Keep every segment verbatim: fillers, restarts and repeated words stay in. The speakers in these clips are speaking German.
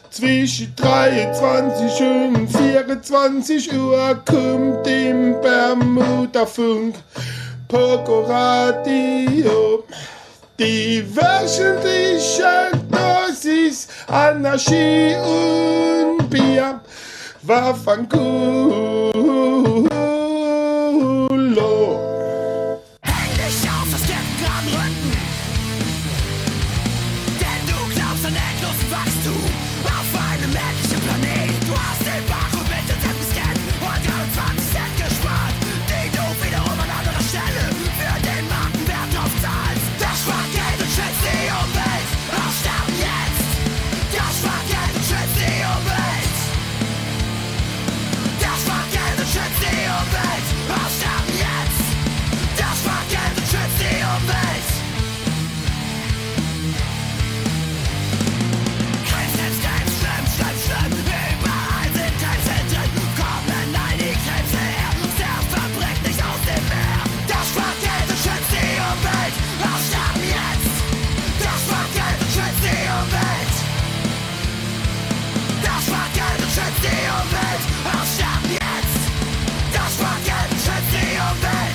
Zwischen dreiundzwanzig und vierundzwanzig Uhr kommt im Bermuda-Funk Pogo Radio. Die wöchentliche Dosis Anarchie und Bier war von Kulo. Häng dich auf, es gibt gerade Rücken, denn du glaubst an endlosen Wachstum auf einem endlichen Planet. Du hast den Barcode mit dem Tippenscan und dreiundzwanzig Cent gespart, die du wiederum an anderer Stelle für den Markenwert drauf zahlst. Das Schwarzgeld und schützt die Umwelt, aussterben jetzt. Das Schwarzgeld und schützt die Umwelt. Das Schwarzgeld und schützt die Umwelt, aussterben jetzt. Das Schwarzgeld und schützt die Umwelt. Krebs, Krebs, Krebs, schlimm, schlimm, schlimm. Überall sind Krebse drin. Kommen all die Krebse her, aus der Fabrik, nicht aus dem Meer. Das Schwarzgeld und schützt die Umwelt, aussterben jetzt. Das Schwarzgeld und schützt die Umwelt. Das Schwarzgeld und schützt die Umwelt, aussterben jetzt. Das Schwarzgeld und schützt die Umwelt.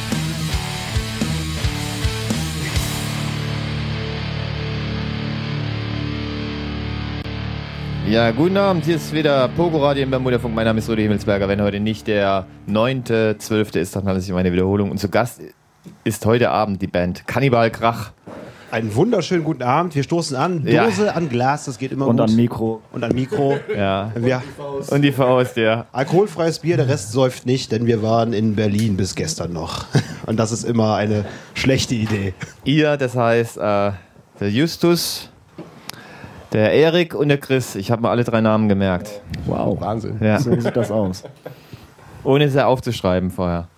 Ja, guten Abend, hier ist wieder Pogo Radio im Bermuda-Funk. Mein Name ist Rudi Himmelsberger. Wenn heute nicht der neunte zwölfte ist, dann handelt es sich um eine Wiederholung. Und zu Gast ist heute Abend die Band Cannibal Krach. Einen wunderschönen guten Abend. Wir stoßen an. Dose Ja. an Glas, das geht immer Und gut. an Mikro. Und an Mikro. Ja. Wir, Und die Faust, ja. alkoholfreies Bier, der Rest säuft nicht, denn wir waren in Berlin bis gestern noch. Und das ist immer eine schlechte Idee. Ihr, das heißt äh, der Justus, der Erik und der Chris. Ich habe mir alle drei Namen gemerkt. Wow. Wahnsinn. Ja. So sieht das aus. Ohne sie aufzuschreiben vorher.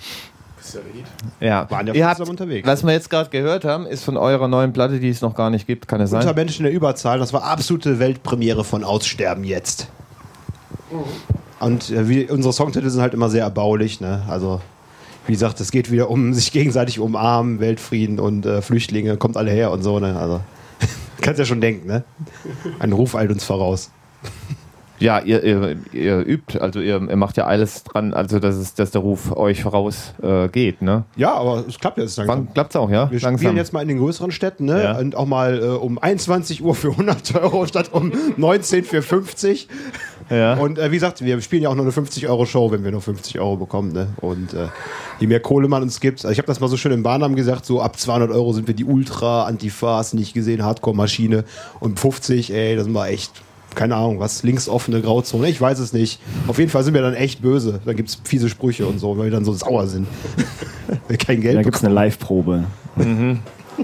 Ja. Waren ja Ihr habt, zusammen unterwegs. was wir jetzt gerade gehört haben, ist von eurer neuen Platte, die es noch gar nicht gibt. Kann es sein? Unter Menschen der Überzahl, das war absolute Weltpremiere von Aussterben jetzt. Und äh, wie, unsere Songtitel sind halt immer sehr erbaulich. Ne? Also, wie gesagt, es geht wieder um sich gegenseitig umarmen, Weltfrieden und äh, Flüchtlinge, kommt alle her und so. Ne? Also, kannst ja schon denken, ne? Ein Ruf eilt uns voraus. Ja, ihr, ihr, ihr übt, also ihr, ihr macht ja alles dran, also dass, es, dass der Ruf euch voraus äh, geht, ne? Ja, aber es klappt jetzt langsam. Wann klappt's auch, ja? Wir Langsam. spielen jetzt mal in den größeren Städten, ne? Ja. Und auch mal äh, um einundzwanzig Uhr für hundert Euro statt um neunzehn für fünfzig. Ja. Und äh, wie gesagt, wir spielen ja auch nur eine fünfzig Euro Show, wenn wir nur fünfzig Euro bekommen, ne? Und äh, je mehr Kohle man uns gibt, also ich habe das mal so schön im Bahnam gesagt, so ab zweihundert Euro sind wir die Ultra, Antifa, hast nicht gesehen, Hardcore-Maschine und fünfzig, ey, das sind wir echt, keine Ahnung, was, linksoffene Grauzone, ich weiß es nicht. Auf jeden Fall sind wir dann echt böse, dann gibt es fiese Sprüche und so, weil wir dann so sauer sind. wir kein Geld Da gibt es eine Live-Probe. Mhm.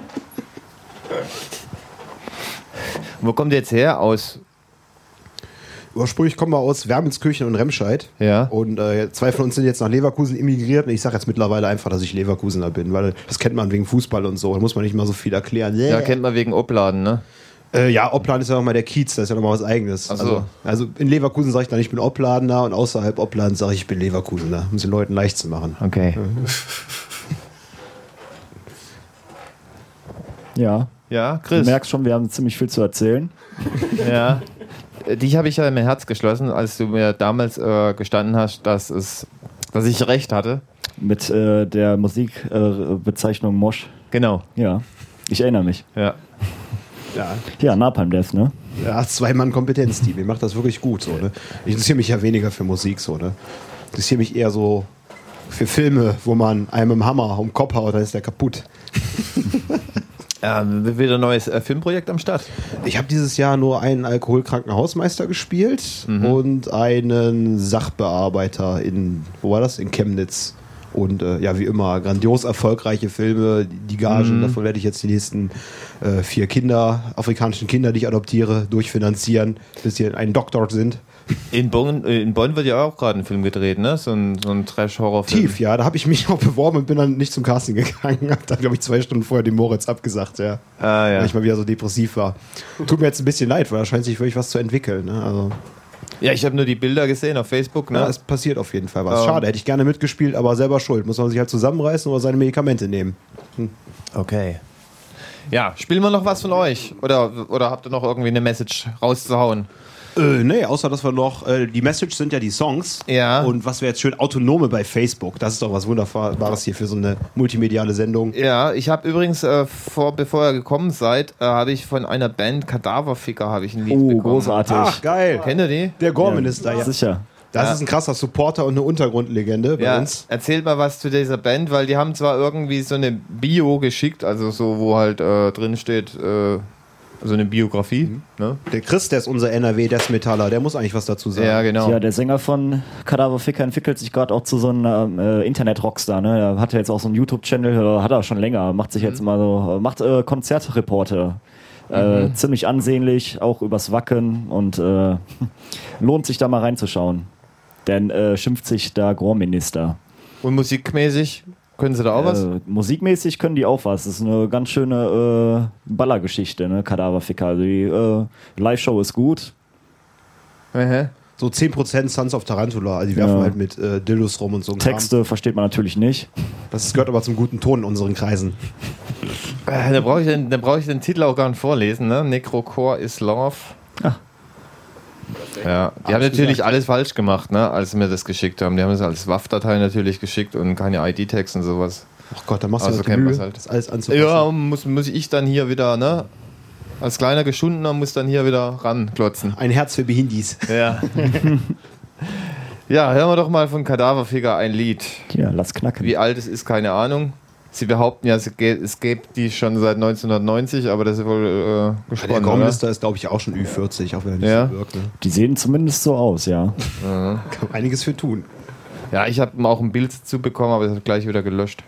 Wo kommt ihr jetzt her? Aus? Ursprünglich kommen wir aus Wermelskirchen und Remscheid. Ja. Und äh, zwei von uns sind jetzt nach Leverkusen emigriert. Und ich sage jetzt mittlerweile einfach, dass ich Leverkusener bin, weil das kennt man wegen Fußball und so. Da muss man nicht mal so viel erklären. Ja, kennt man wegen Opladen, ne? Äh, ja, Opladen ist ja nochmal der Kiez, das ist ja nochmal was Eigenes. Ach so. Also, also in Leverkusen sage ich dann, ich bin Opladener und außerhalb Opladen sage ich, ich bin Leverkusener, um es den Leuten leicht zu machen. Okay. Ja. Ja, Du Chris. merkst schon, wir haben ziemlich viel zu erzählen. Ja. Dich habe ich ja in mein Herz geschlossen, als du mir damals äh, gestanden hast, dass, es, dass ich recht hatte. Mit äh, der Musikbezeichnung äh, Bezeichnung Mosch. Genau. Ja. Ich erinnere mich. Ja. Ja, Ja, Napalm Death, ne? ja Zwei-Mann-Kompetenzteam, ihr macht das wirklich gut. So, ne? Ich interessiere mich ja weniger für Musik. So, ne? Ich interessiere mich eher so für Filme, wo man einem mit dem Hammer um den Kopf haut, dann ist der kaputt. Ähm, wieder ein neues äh, Filmprojekt am Start. Ich habe dieses Jahr nur einen alkoholkranken Hausmeister gespielt und einen Sachbearbeiter in, wo war das? In Chemnitz. Und äh, ja, wie immer, grandios erfolgreiche Filme, die Gagen, davon werde ich jetzt die nächsten äh, vier Kinder, afrikanischen Kinder, die ich adoptiere, durchfinanzieren, bis sie ein Doktor sind. In Bonn, in Bonn wird ja auch gerade ein Film gedreht, ne? So ein, so ein Trash-Horror-Film. Tief, ja, da habe ich mich auch beworben und bin dann nicht zum Casting gegangen. Hab dann, glaube ich, zwei Stunden vorher den Moritz abgesagt, ja. Ah, ja. Weil ich mal wieder so depressiv war. Tut mir jetzt ein bisschen leid, weil da scheint sich wirklich was zu entwickeln. Ne? Also, Ja, ich habe nur die Bilder gesehen auf Facebook, ne? ja, es passiert auf jeden Fall was. Ähm. Schade, hätte ich gerne mitgespielt, aber selber schuld. Muss man sich halt zusammenreißen oder seine Medikamente nehmen. Okay. Ja, spielen wir noch was von euch? Oder, oder habt ihr noch irgendwie eine Message rauszuhauen? Äh, nee, außer dass wir noch, äh, die Message sind ja die Songs. Ja. Und was wäre jetzt schön, Autonome bei Facebook. Das ist doch was Wunderbares hier für so eine multimediale Sendung. Ja, ich habe übrigens, äh, vor, bevor ihr gekommen seid, äh, habe ich von einer Band Kadaverficker habe ich ein Lied Oh, bekommen. großartig. Ach, geil. Kennt ihr die? Der Gore-Minister, ja. Sicher. Das Ja. ist ein krasser Supporter und eine Untergrundlegende bei Ja, uns. erzählt mal was zu dieser Band, weil die haben zwar irgendwie so eine Bio geschickt, also so, wo halt äh, drin steht, äh, so eine Biografie. Mhm. Ne? Der Chris, der ist unser N R W-Death-Metaller, der muss eigentlich was dazu sagen. Ja, genau. Ja, der Sänger von Kadaverficker entwickelt sich gerade auch zu so einem äh, Internet-Rockstar. Ne? Er hat ja jetzt auch so einen YouTube-Channel, äh, hat er schon länger, macht sich jetzt mal so, äh, macht äh, Konzertreporte. Äh, Mhm. Ziemlich ansehnlich, auch übers Wacken und äh, lohnt sich da mal reinzuschauen. Denn äh, schimpft sich da Gore-Minister. Und musikmäßig können sie da auch was? Äh, musikmäßig können die auch was. Das ist eine ganz schöne äh, Ballergeschichte, ne? Kadaverficker. Also die äh, Live-Show ist gut. Aha. So zehn Prozent Sons of Tarantula, also die werfen Ja. halt mit äh, Dildos rum und so ein Kram. Texte versteht man natürlich nicht. Das gehört aber zum guten Ton in unseren Kreisen. Äh, da brauche ich, den- da brauch ich den Titel auch gar nicht vorlesen, ne? Necrocore is Love. Ah. Ja, die haben natürlich alles falsch gemacht, ne, als sie mir das geschickt haben. Die haben es als W A V-Datei natürlich geschickt und keine I D-Tags und sowas. Ach Gott, da machst du Also halt die kennt Mühe, man's halt. das alles anzupassen. Ja, muss, muss ich dann hier wieder, ne? Als kleiner Geschundener muss dann hier wieder ranklotzen. Ein Herz für Behindis. Ja. Ja, hören wir doch mal von Kadaverficker ein Lied. Ja, lass knacken. Wie alt es ist, keine Ahnung. Sie behaupten ja, es gä- es gäbe die schon seit neunzehnhundertneunzig, aber das ist wohl äh, Der gesponnen, oder? Gore-Minister ist, glaube ich, auch schon Ü vierzig, auch wenn er nicht Ja. so wirkt. Ne? Die sehen zumindest so aus, ja. Kann man einiges für tun. Ja, ich habe auch ein Bild dazu bekommen, aber das hat gleich wieder gelöscht.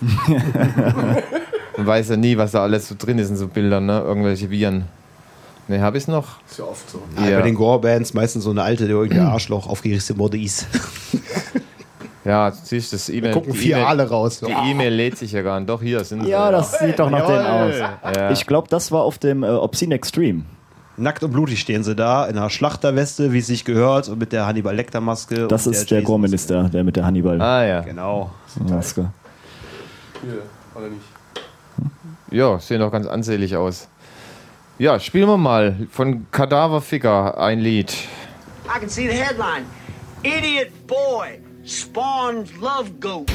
Man weiß ja nie, was da alles so drin ist in so Bildern, ne? Irgendwelche Viren. Ne, habe ich noch? Ist ja oft so. Ja. Ja. Bei den Gore-Bands meistens so eine alte, der irgendein Arschloch aufgerissene Morde ist. Ja, siehst du, das E-Mail. Gucken die vier E-Mail- Aale raus. Die E-Mail lädt sich ja gar nicht. Doch, hier sind sie. Ja, das sieht doch nach denen aus. Ja. Ich glaube, das war auf dem äh, Obscene Extreme. Nackt und blutig stehen sie da, in einer Schlachterweste, wie es sich gehört, und mit der Hannibal-Lecter-Maske. Das und ist der Jason- Gore-Minister, der mit der Hannibal-Maske. Ah, ja. Genau. Hier, oder nicht? Ja, sehen doch ganz ansehnlich aus. Ja, spielen wir mal von Kadaverficker ein Lied. I can see the headline. Idiot boy spawns love goat.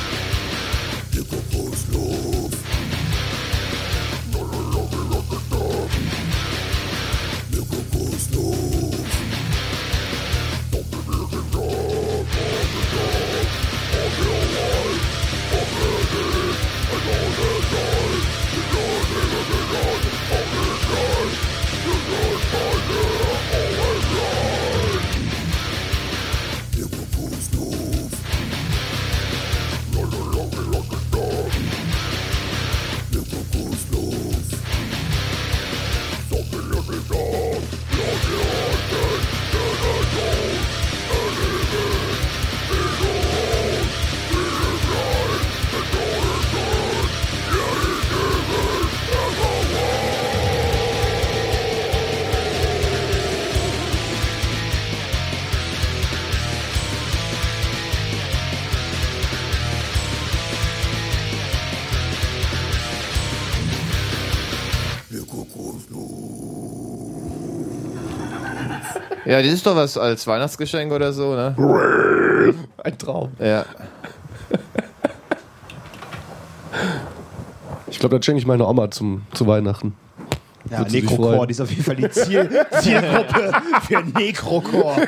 Ja, das ist doch was als Weihnachtsgeschenk oder so, ne? Ein Traum. Ja. Ich glaube, das schenke ich meiner Oma zum, zu Weihnachten. Ja, Würdest du dich Necrocore, freuen? die ist auf jeden Fall die Ziel, Zielgruppe für Necrocore.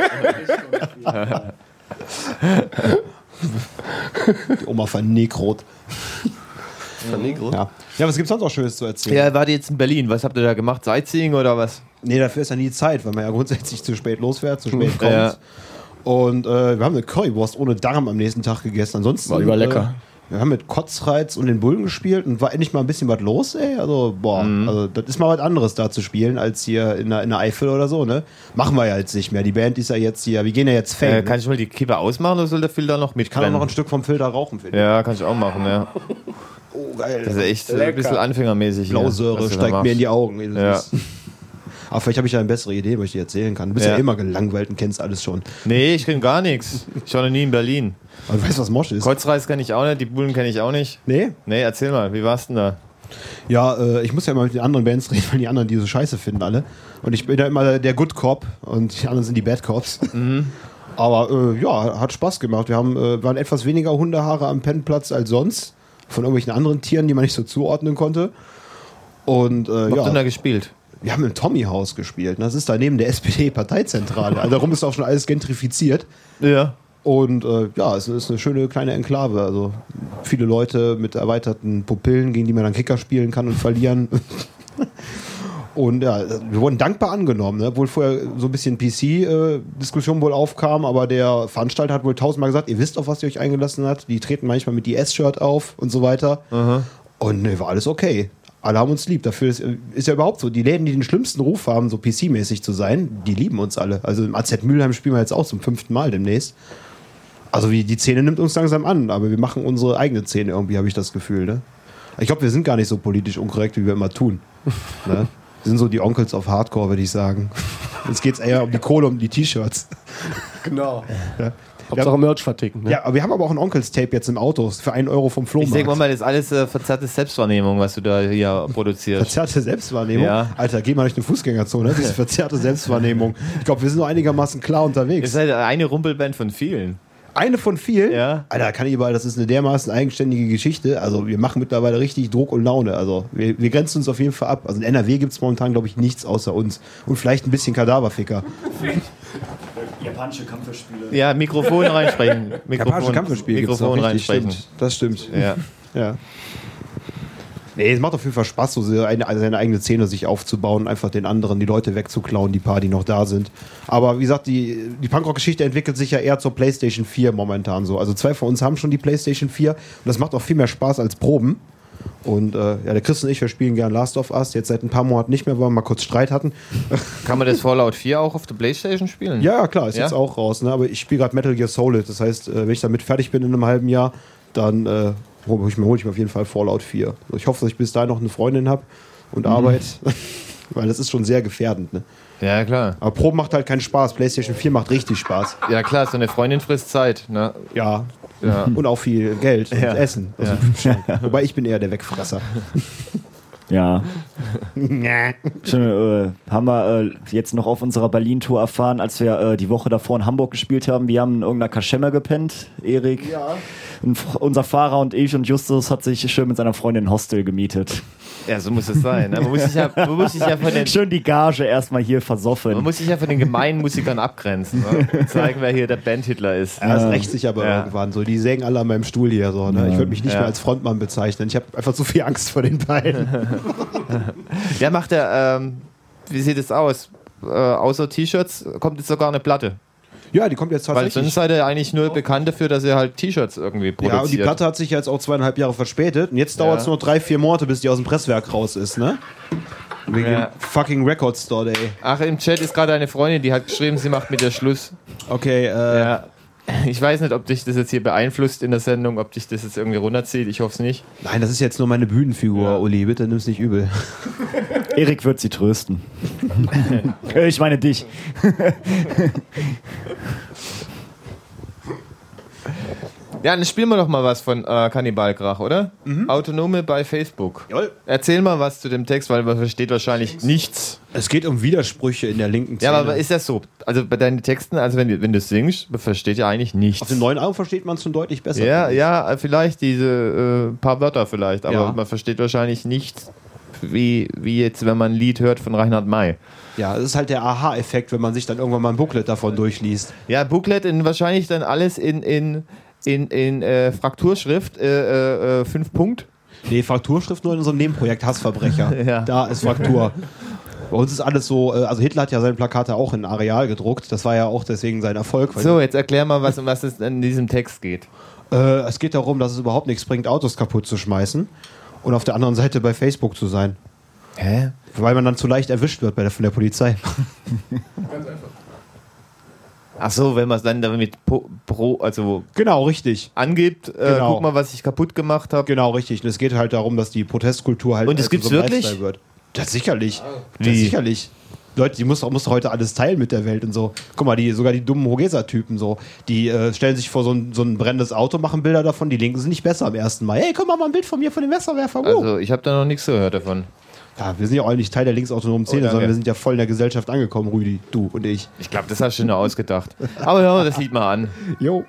Die Oma vernekrot. Ja. Ja, was gibt's sonst noch Schönes zu erzählen? Ja, wart ihr jetzt in Berlin? Was habt ihr da gemacht? Sightseeing oder was? Nee, dafür ist ja nie Zeit, weil man ja grundsätzlich zu spät losfährt, zu spät kommt. Ja. Und äh, wir haben eine Currywurst ohne Darm am nächsten Tag gegessen. Ansonsten War lieber lecker. Äh, wir haben mit Kotzreiz und den Bullen gespielt und war endlich mal ein bisschen was los, ey. Also, boah, also das ist mal was anderes da zu spielen als hier in der, in der Eifel oder so, ne? Machen wir ja jetzt nicht mehr. Die Band ist ja jetzt hier, wir gehen ja jetzt Fame. Äh, kann ich mal die Kippe ausmachen oder soll der Filter noch ich kann auch mitbrennen? noch ein Stück vom Filter rauchen, finde ich. Ja, kann ich auch machen, ja. Oh, geil. Das ist echt äh, ein bisschen anfängermäßig. hier, Blausäure was du da steigt machst. mir in die Augen. ey, das Ja. ist- Aber vielleicht habe ich ja eine bessere Idee, was ich dir erzählen kann. Du bist ja, Ja. immer gelangweilt und kennst alles schon. Nee, ich kenn gar nichts. Ich war noch nie in Berlin. Aber du weißt, was Mosch ist. Kreuzreis kenne ich auch nicht, die Bullen kenne ich auch nicht. Nee? Nee, erzähl mal, wie war's denn da? Ja, äh, ich muss ja immer mit den anderen Bands reden, weil die anderen die so scheiße finden alle. Und ich bin ja immer der Good Cop und die anderen sind die Bad Cops. Mhm. Aber äh, ja, hat Spaß gemacht. Wir haben, äh, waren etwas weniger Hundehaare am Pennplatz als sonst. Von irgendwelchen anderen Tieren, die man nicht so zuordnen konnte. Und äh, Was habt ihr denn da ja, gespielt? wir haben im Tommy-Haus gespielt. Das ist daneben der S P D-Parteizentrale. Also darum ist auch schon alles gentrifiziert. Ja. Und äh, ja, es ist eine schöne kleine Enklave. Also viele Leute mit erweiterten Pupillen, gegen die man dann Kicker spielen kann und verlieren. Und ja, wir wurden dankbar angenommen, ne? Obwohl vorher so ein bisschen P C-Diskussion wohl aufkam, aber der Veranstalter hat wohl tausendmal gesagt, ihr wisst, auf was ihr euch eingelassen habt. Die treten manchmal mit D S-Shirt auf und so weiter. Aha. Und ne, war alles okay. Alle haben uns lieb. Dafür ist, ist ja überhaupt so. Die Läden, die den schlimmsten Ruf haben, so P C-mäßig zu sein, die lieben uns alle. Also im A Z Mülheim spielen wir jetzt auch zum fünften Mal demnächst. Also wie die Szene nimmt uns langsam an, aber wir machen unsere eigene Szene irgendwie, habe ich das Gefühl. Ne? Ich glaube, wir sind gar nicht so politisch unkorrekt, wie wir immer tun. Ne? Wir sind so die Onkels of Hardcore, würde ich sagen. Jetzt geht es eher um die Kohle, um die T-Shirts. Genau. Ja. Hauptsache Merch verticken. Ne? Ja, aber wir haben aber auch ein Onkels-Tape jetzt im Auto für einen Euro vom Ich Flohmarkt. denke mal, das ist alles äh, verzerrte Selbstwahrnehmung, was du da hier produzierst. Verzerrte Selbstwahrnehmung? Ja. Alter, geh mal durch eine Fußgängerzone, diese verzerrte Selbstwahrnehmung. Ich glaube, wir sind noch einigermaßen klar Ihr unterwegs. seid eine Rumpelband von vielen. Eine von vielen? Ja. Alter, Kannibal, das ist eine dermaßen eigenständige Geschichte. Also wir machen mittlerweile richtig Druck und Laune. Also wir, wir grenzen uns auf jeden Fall ab. Also in N R W gibt es momentan, glaube ich, nichts außer uns. Und vielleicht ein bisschen Kadaverficker. Japanische Kampfspiele. Ja, Mikrofon reinsprechen. Mikrofon, Kampfspiel gibt's noch, Mikrofon richtig, reinsprechen. stimmt. Das stimmt. Ja. Ja. Nee, es macht auf jeden Fall Spaß, so seine, seine eigene Szene sich aufzubauen, einfach den anderen die Leute wegzuklauen, die paar, die noch da sind. Aber wie gesagt, die, die Punkrock-Geschichte entwickelt sich ja eher zur PlayStation vier momentan so. Also zwei von uns haben schon die PlayStation vier und das macht auch viel mehr Spaß als Proben. Und äh, ja, der Chris und ich, wir spielen gern Last of Us, jetzt seit ein paar Monaten nicht mehr, weil wir mal kurz Streit hatten. Kann man das Fallout vier auch auf der PlayStation spielen? Ja, klar, ist Ja? jetzt auch raus, ne? Aber ich spiele gerade Metal Gear Solid, das heißt, äh, wenn ich damit fertig bin in einem halben Jahr, dann äh, hole ich, mir- hol ich mir auf jeden Fall Fallout vier. Also ich hoffe, dass ich bis dahin noch eine Freundin habe und Arbeit, weil das ist schon sehr gefährdend. Ne? Ja, klar. Aber Proben macht halt keinen Spaß, PlayStation vier macht richtig Spaß. Ja, klar, so eine Freundin frisst Zeit. Ne? Ja. Ja. Und auch viel Geld und Ja. Essen. Also, wobei ich bin eher der Wegfresser. Ja. Schön, äh, haben wir äh, jetzt noch auf unserer Berlin-Tour erfahren, als wir äh, die Woche davor in Hamburg gespielt haben. Wir haben in irgendeiner Kaschemme gepennt, Erik. Ja. Und f- unser Fahrer und ich und Justus hat sich schön mit seiner Freundin ein Hostel gemietet. Ja, so muss es sein. Ne? Man, muss sich ja, man, muss sich ja von den, Schön die Gage erstmal hier man versoffen. muss sich ja von den gemeinen Musikern abgrenzen. Ne? Und zeigen, wer hier der Bandhitler ist. Ja, das rächt sich aber Ja. irgendwann so. Die sägen alle an meinem Stuhl hier so. Ne? Ich würde mich nicht Ja. mehr als Frontmann bezeichnen. Ich habe einfach zu viel Angst vor den beiden. Ja, macht er, ähm, wie sieht es aus? Äh, außer T-Shirts kommt jetzt sogar eine Platte. Ja, die kommt jetzt Weil tatsächlich. sonst seid ihr eigentlich nur bekannt dafür, dass ihr halt T-Shirts irgendwie produziert. Ja, und die Platte hat sich jetzt auch zweieinhalb Jahre verspätet. Und jetzt dauert es Ja. nur drei, vier Monate, bis die aus dem Presswerk raus ist, ne? Wegen Ja. dem fucking Record Store Day. Ach, im Chat ist gerade eine Freundin, die hat geschrieben, sie macht mit dir Schluss. Okay, äh. Ja. Ich weiß nicht, ob dich das jetzt hier beeinflusst in der Sendung, ob dich das jetzt irgendwie runterzieht. Ich hoffe es nicht. Nein, das ist jetzt nur meine Bühnenfigur, Ja. Uli. Bitte nimm's nicht übel. Erik wird sie trösten. Äh, ich meine dich. Ja, dann spielen wir doch mal was von äh, Kannibalkrach, oder? Autonome bei Facebook. Jawohl. Erzähl mal was zu dem Text, weil man versteht wahrscheinlich nichts. Es geht um Widersprüche in der linken Szene. Ja, aber ist das so? Also bei deinen Texten, also wenn, du- wenn du singst, man versteht ja eigentlich nichts. Auf dem neuen Album versteht man es schon deutlich besser. Ja, finde ich. ja, vielleicht diese äh, paar Wörter vielleicht, aber Ja. man versteht wahrscheinlich nicht, wie, wie jetzt, wenn man ein Lied hört von Reinhard May. Ja, das ist halt der Aha-Effekt, wenn man sich dann irgendwann mal ein Booklet davon durchliest. Ja, Booklet in wahrscheinlich dann alles in, in, in, in äh, Frakturschrift, äh, äh, fünf Punkt. Nee, Frakturschrift nur in unserem Nebenprojekt Hassverbrecher. Ja. Da ist Fraktur. Bei uns ist alles so, äh, also Hitler hat ja seine Plakate auch in Areal gedruckt. Das war ja auch deswegen sein Erfolg. weil- So, jetzt erklär mal, was, um was es in diesem Text geht. Äh, es geht darum, dass es überhaupt nichts bringt, Autos kaputt zu schmeißen und auf der anderen Seite bei Facebook zu sein. Hä? Weil man dann zu leicht erwischt wird bei der, von der Polizei. Ach so, wenn man es dann damit po, pro, also Genau, richtig. angibt, äh, Genau. guck mal, was ich kaputt gemacht habe. Genau, richtig. Und es geht halt darum, dass die Protestkultur halt Und es zu gibt's einem wirklich? Lifestyle wird. Das sicherlich. Das Wie? sicherlich. Leute, die muss, muss heute alles teilen mit der Welt und so. Guck mal, die, sogar die dummen Hogesa-Typen so, die äh, stellen sich vor so ein, so ein brennendes Auto, machen Bilder davon, die Linken sind nicht besser am ersten Mal. Hey, guck mal, mal ein Bild von mir, von dem Messerwerfer. Oh. Also, ich habe da noch nichts gehört davon. Ja, wir sind ja auch nicht Teil der linksautonomen Szene, Oh, sondern wir sind ja voll in der Gesellschaft angekommen, Rüdi, du und ich. Ich glaube, das hast du nur ausgedacht. Aber ja, das sieht man an. Jo.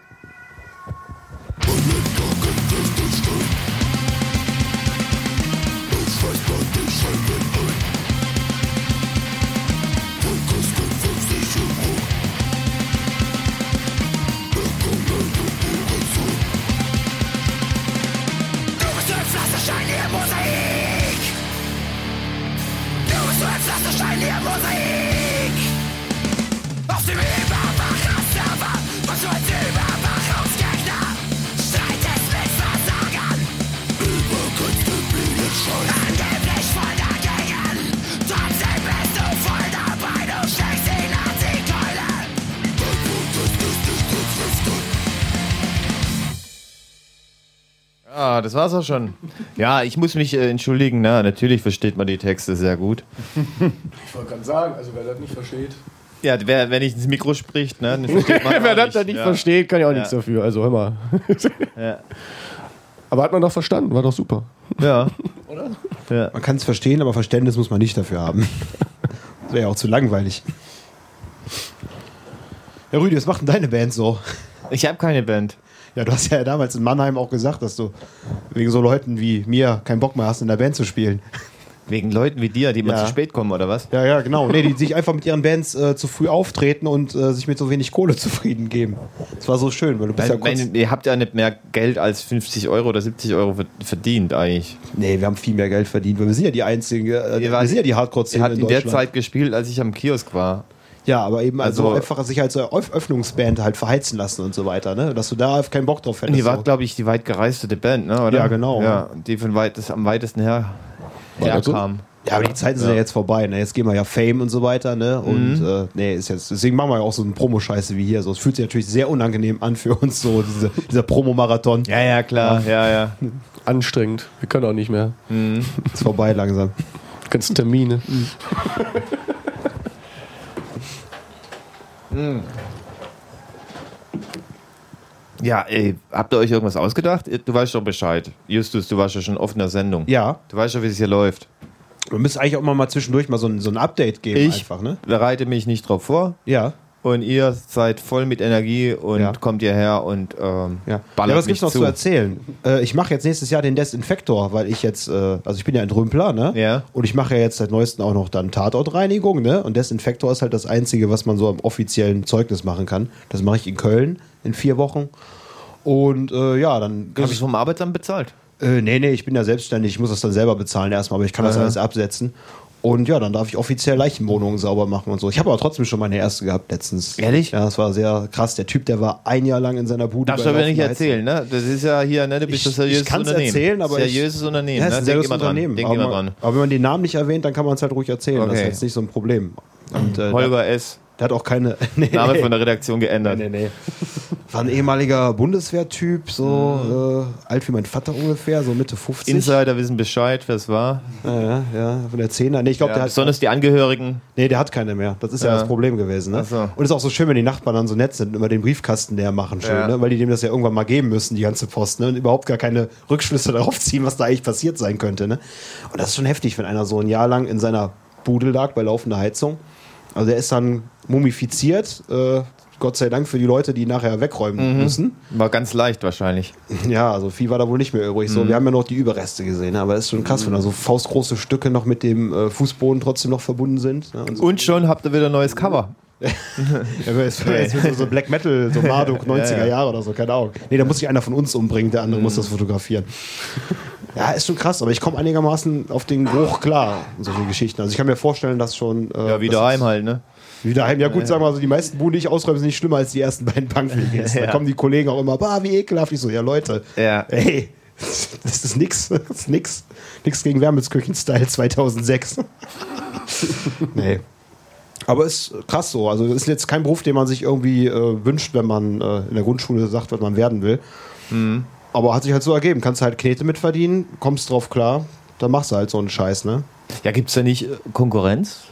Ah, das war's auch schon. Ja, ich muss mich äh, entschuldigen. Na, natürlich versteht man die Texte sehr gut. Ich wollte gerade sagen, also wer das nicht versteht. Ja, wer, wenn ich ins Mikro spricht, ne, dann versteht man Wer auch das dann nicht ja. versteht, kann ja auch Ja. nichts dafür. Also hör mal. Ja. Aber hat man doch verstanden, war doch super. Ja. Man kann es verstehen, aber Verständnis muss man nicht dafür haben. Das wäre ja auch zu langweilig. Ja, Rüdi, was macht denn deine Band so? Ich habe keine Band. Ja, du hast ja damals in Mannheim auch gesagt, dass du wegen so Leuten wie mir keinen Bock mehr hast, in der Band zu spielen. Wegen Leuten wie dir, die mal Ja. zu spät kommen, oder was? Ja, ja, genau. Nee, die sich einfach mit ihren Bands äh, zu früh auftreten und äh, sich mit so wenig Kohle zufrieden geben. Das war so schön, weil du bist Weil, ja kurz... wenn, ihr habt ja nicht mehr Geld als fünfzig Euro oder siebzig Euro verdient eigentlich. Nee, wir haben viel mehr Geld verdient, weil wir sind ja die einzigen, äh, Ihr wir wart- sind ja die Ihr Hardcore-Szene habt in in der Deutschland. Zeit gespielt, als ich am Kiosk war. Ja, aber eben also, Also- einfach sich als Öff- Öffnungsband halt verheizen lassen und so weiter, ne? Dass du da keinen Bock drauf hättest. Die war, so. glaube ich, die weit gereiste Band, ne? Oder? Ja, genau. Ja, die von weit, das am weitesten her War das so? herkam. Ja, aber die Zeiten sind ja jetzt vorbei, ne? Jetzt gehen wir ja Fame und so weiter, ne? Und äh, nee, ist jetzt, deswegen machen wir ja auch so einen Promo-Scheiße wie hier. So, es fühlt sich natürlich sehr unangenehm an für uns, so diese, dieser Promo-Marathon. Ja, ja, klar, ja, ja. Anstrengend. Wir können auch nicht mehr. Ist vorbei langsam. Ganzen Termine. Ja, ey, habt ihr euch irgendwas ausgedacht? Du weißt doch Bescheid. Justus, du warst ja schon oft in der Sendung. Ja, Du weißt ja, wie es hier läuft. wir müssen eigentlich auch mal, mal zwischendurch mal so ein, so ein Update geben Ich einfach, ne? bereite mich nicht drauf vor Ja. und ihr seid voll mit Energie und Ja. kommt hierher und ähm, Ja, ballert ja was mich gibt's noch zu. zu erzählen? Äh, ich mache jetzt nächstes Jahr den Desinfektor, weil ich jetzt, äh, also ich bin ja ein Rümpler, ne? Ja. Und ich mache ja jetzt seit neuestem auch noch dann Tatortreinigung, ne? Und Desinfektor ist halt das Einzige, was man so am offiziellen Zeugnis machen kann. Das mache ich in Köln in vier Wochen. Und äh, ja, dann Du hab hast es vom Arbeitsamt bezahlt. Äh, nee, nee, ich bin ja selbstständig, ich muss das dann selber bezahlen erstmal, aber ich kann das Aha. alles absetzen. Und ja, dann darf ich offiziell Leichenwohnungen sauber machen und so. Ich habe aber trotzdem schon meine erste gehabt letztens. Ehrlich? Ja, das war sehr krass. Der Typ, der war ein Jahr lang in seiner Bude. Darfst bei du aber nicht laufender erzählen, ne? Das ist ja hier, ne? Du bist Ich- ein seriöses ich kann's Unternehmen. erzählen, aber ich- seriöses Unternehmen, Ja, ist ne? ein Denk seriöses immer dran. Unternehmen. Denk aber, immer dran. aber wenn man den Namen nicht erwähnt, dann kann man es halt ruhig erzählen. Das ist Okay. jetzt nicht so ein Problem. Und, äh, Holger S. Der hat auch keine. Nee, Name nee. von der Redaktion geändert. Nee, nee, nee. War ein ehemaliger Bundeswehrtyp, so äh, alt wie mein Vater ungefähr, so Mitte fünfzig. Insider wissen Bescheid, wer es war. Ja, ja, ja, von der Zehner. Nee, ich glaube, Ja, der hat. besonders die Angehörigen. Nee, der hat keine mehr. Das ist ja, Ja. das Problem gewesen. Ne? Ach so. Und ist auch so schön, wenn die Nachbarn dann so nett sind und immer den Briefkasten leer machen, schön, Ja. ne? Weil die dem das ja irgendwann mal geben müssen, die ganze Post, ne? Und überhaupt gar keine Rückschlüsse darauf ziehen, was da eigentlich passiert sein könnte. Ne? Und das ist schon heftig, wenn einer so ein Jahr lang in seiner Bude lag bei laufender Heizung. Also der ist dann mumifiziert, äh, Gott sei Dank für die Leute, die nachher wegräumen Mhm. müssen. War ganz leicht wahrscheinlich. Ja, also viel war da wohl nicht mehr übrig. Mhm. So, wir haben ja noch die Überreste gesehen, aber es ist schon krass, wenn da so faustgroße Stücke noch mit dem äh, Fußboden trotzdem noch verbunden sind. Ne? Und so. Und schon habt ihr wieder ein neues Cover. Ja, aber es war jetzt so, so Black Metal, so Marduk, neunziger Ja, ja. Jahre oder so, keine Ahnung. Nee, da muss sich einer von uns umbringen, der andere muss das fotografieren. Ja, ist schon krass, aber ich komme einigermaßen auf den Geruch klar, in solche Geschichten. Also ich kann mir vorstellen, dass schon... Äh, Ja, wieder das heim ist- halt, ne? Wieder heim, ja gut, sagen wir mal so, die meisten Buden, die ich ausräume, sind nicht schlimmer als die ersten beiden Bankweges. Da Ja. kommen die Kollegen auch immer, bah, wie ekelhaft. Ich so, ja Leute, Ja. ey, das ist nix, das ist nix. Nix gegen Wermelsküchen-Style zweitausendsechs. Nee. Aber ist krass so. Also ist jetzt kein Beruf, den man sich irgendwie äh, wünscht, wenn man äh, in der Grundschule sagt, was man werden will. Mhm. Aber hat sich halt so ergeben. Kannst halt Knete mitverdienen, kommst drauf klar, dann machst du halt so einen Scheiß, ne? Ja, gibt's da nicht äh, Konkurrenz?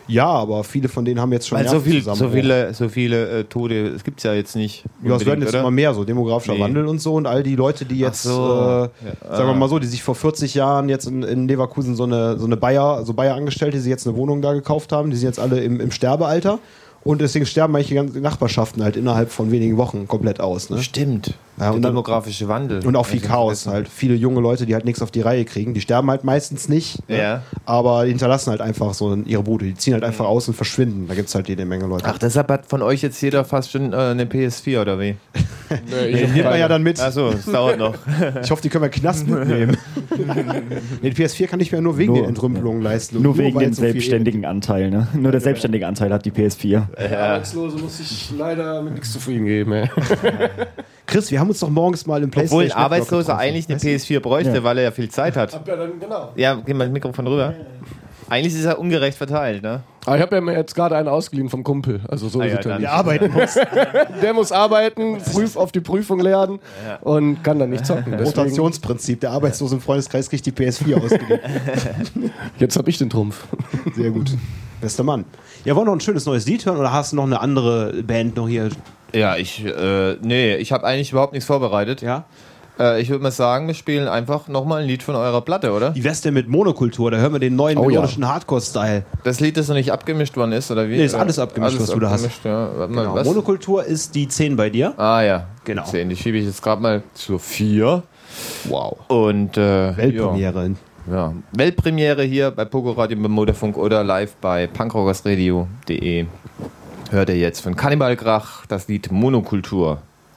Ja, aber viele von denen haben jetzt schon Weil so, viel, so Nervenzusammenbruch. viele, so viele äh, Tote, es gibt es ja jetzt nicht. Ja, es werden jetzt oder? immer mehr, so demografischer Nee. Wandel und so. Und all die Leute, die jetzt, Ach so. äh, sagen wir mal so, die sich vor vierzig Jahren jetzt in, in Leverkusen so eine, so eine Bayer, so Bayer-Angestellte, die sich jetzt eine Wohnung da gekauft haben, die sind jetzt alle im, im Sterbealter. Und deswegen sterben manche ganze Nachbarschaften halt innerhalb von wenigen Wochen komplett aus. Ne? Stimmt. Ja, Der und dann- demografische Wandel. Und auch viel Also Chaos vergessen. halt. Viele junge Leute, die halt nichts auf die Reihe kriegen. Die sterben halt meistens nicht, ne? Ja. Aber die hinterlassen halt einfach so ihre Bude. Die ziehen halt einfach aus und verschwinden. Da gibt es halt jede Menge Leute. Ach, deshalb hat von euch jetzt jeder fast schon äh, eine P S vier oder wie? Nee, ich Den hab nimmt man keine. ja dann mit. Achso, es dauert noch. Ich hoffe, die können wir Knast mitnehmen. Den P S vier kann ich mir nur wegen Nur- den Entrümpelungen leisten. Nur wegen weil dem so viel- selbstständigen Anteil, ne? Nur der selbstständige Anteil hat die P S vier. Der Arbeitslose muss ich leider mit nichts zufrieden geben. Ey. Chris, wir haben uns doch morgens mal im PlayStation Obwohl ein Network Arbeitsloser getroffen. eigentlich eine P S vier bräuchte, Ja. weil er ja viel Zeit hat. Ja, dann, genau. Ja, geh mal das Mikrofon rüber. Eigentlich ist er ungerecht verteilt, ne? Aber ich habe ja mir jetzt gerade einen ausgeliehen vom Kumpel. Also so Ah ist ja, es ja dann. nicht. Der arbeiten muss. Der muss arbeiten, prüf auf die Prüfung lernen und kann dann nicht zocken. Deswegen, Rotationsprinzip. Der Arbeitslose im Freundeskreis kriegt die P S vier ausgeliehen. jetzt habe ich den Trumpf. Sehr gut. Bester Mann. Ja, wollen wir noch ein schönes neues Lied hören oder hast du noch eine andere Band noch hier? Ja, ich, äh, nee, ich habe eigentlich überhaupt nichts vorbereitet. Ja? Äh, ich würde mal sagen, wir spielen einfach nochmal ein Lied von eurer Platte, oder? Wie wär's denn mit Monokultur? Da hören wir den neuen Oh ja. melodischen Hardcore-Style. Das Lied, das noch nicht abgemischt worden ist, oder wie? Nee, ist alles abgemischt, was du da hast. abgemischt, Ja. Warte mal, Genau. was? Monokultur ist die zehn bei dir. Ah ja, Genau. zehn. Die schiebe ich jetzt gerade mal zur vier. Wow. Und äh, Weltpremiere. Ja. Ja. Weltpremiere hier bei Pogo Radio beim Motorfunk oder live bei punkrockersradio punkt de. Hört ihr jetzt von Cannibal Krach das Lied Monokultur.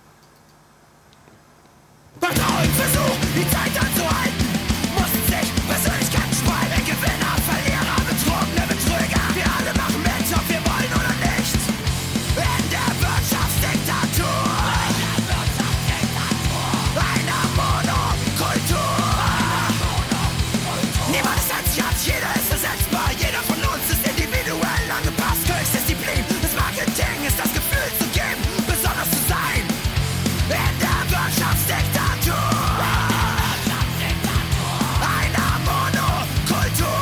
Vertrauen, Versuch, die Zeit anzuhalten. Mussten sich Persönlichkeiten spalten. Gewinner, Verlierer, Betrogene, Betrüger. Wir alle machen mit, ob wir wollen oder nicht. In der Wirtschaftsdiktatur. Einer Monokultur. Niemand ist einzigartig, jeder ist ersetzbar. Jeder von uns ist individuell angepasst. Königsdisziplin, das Marketing ist das Gefühl zu geben, besonders zu sein. In der Wirtschaftsdiktatur. Einer Monokultur.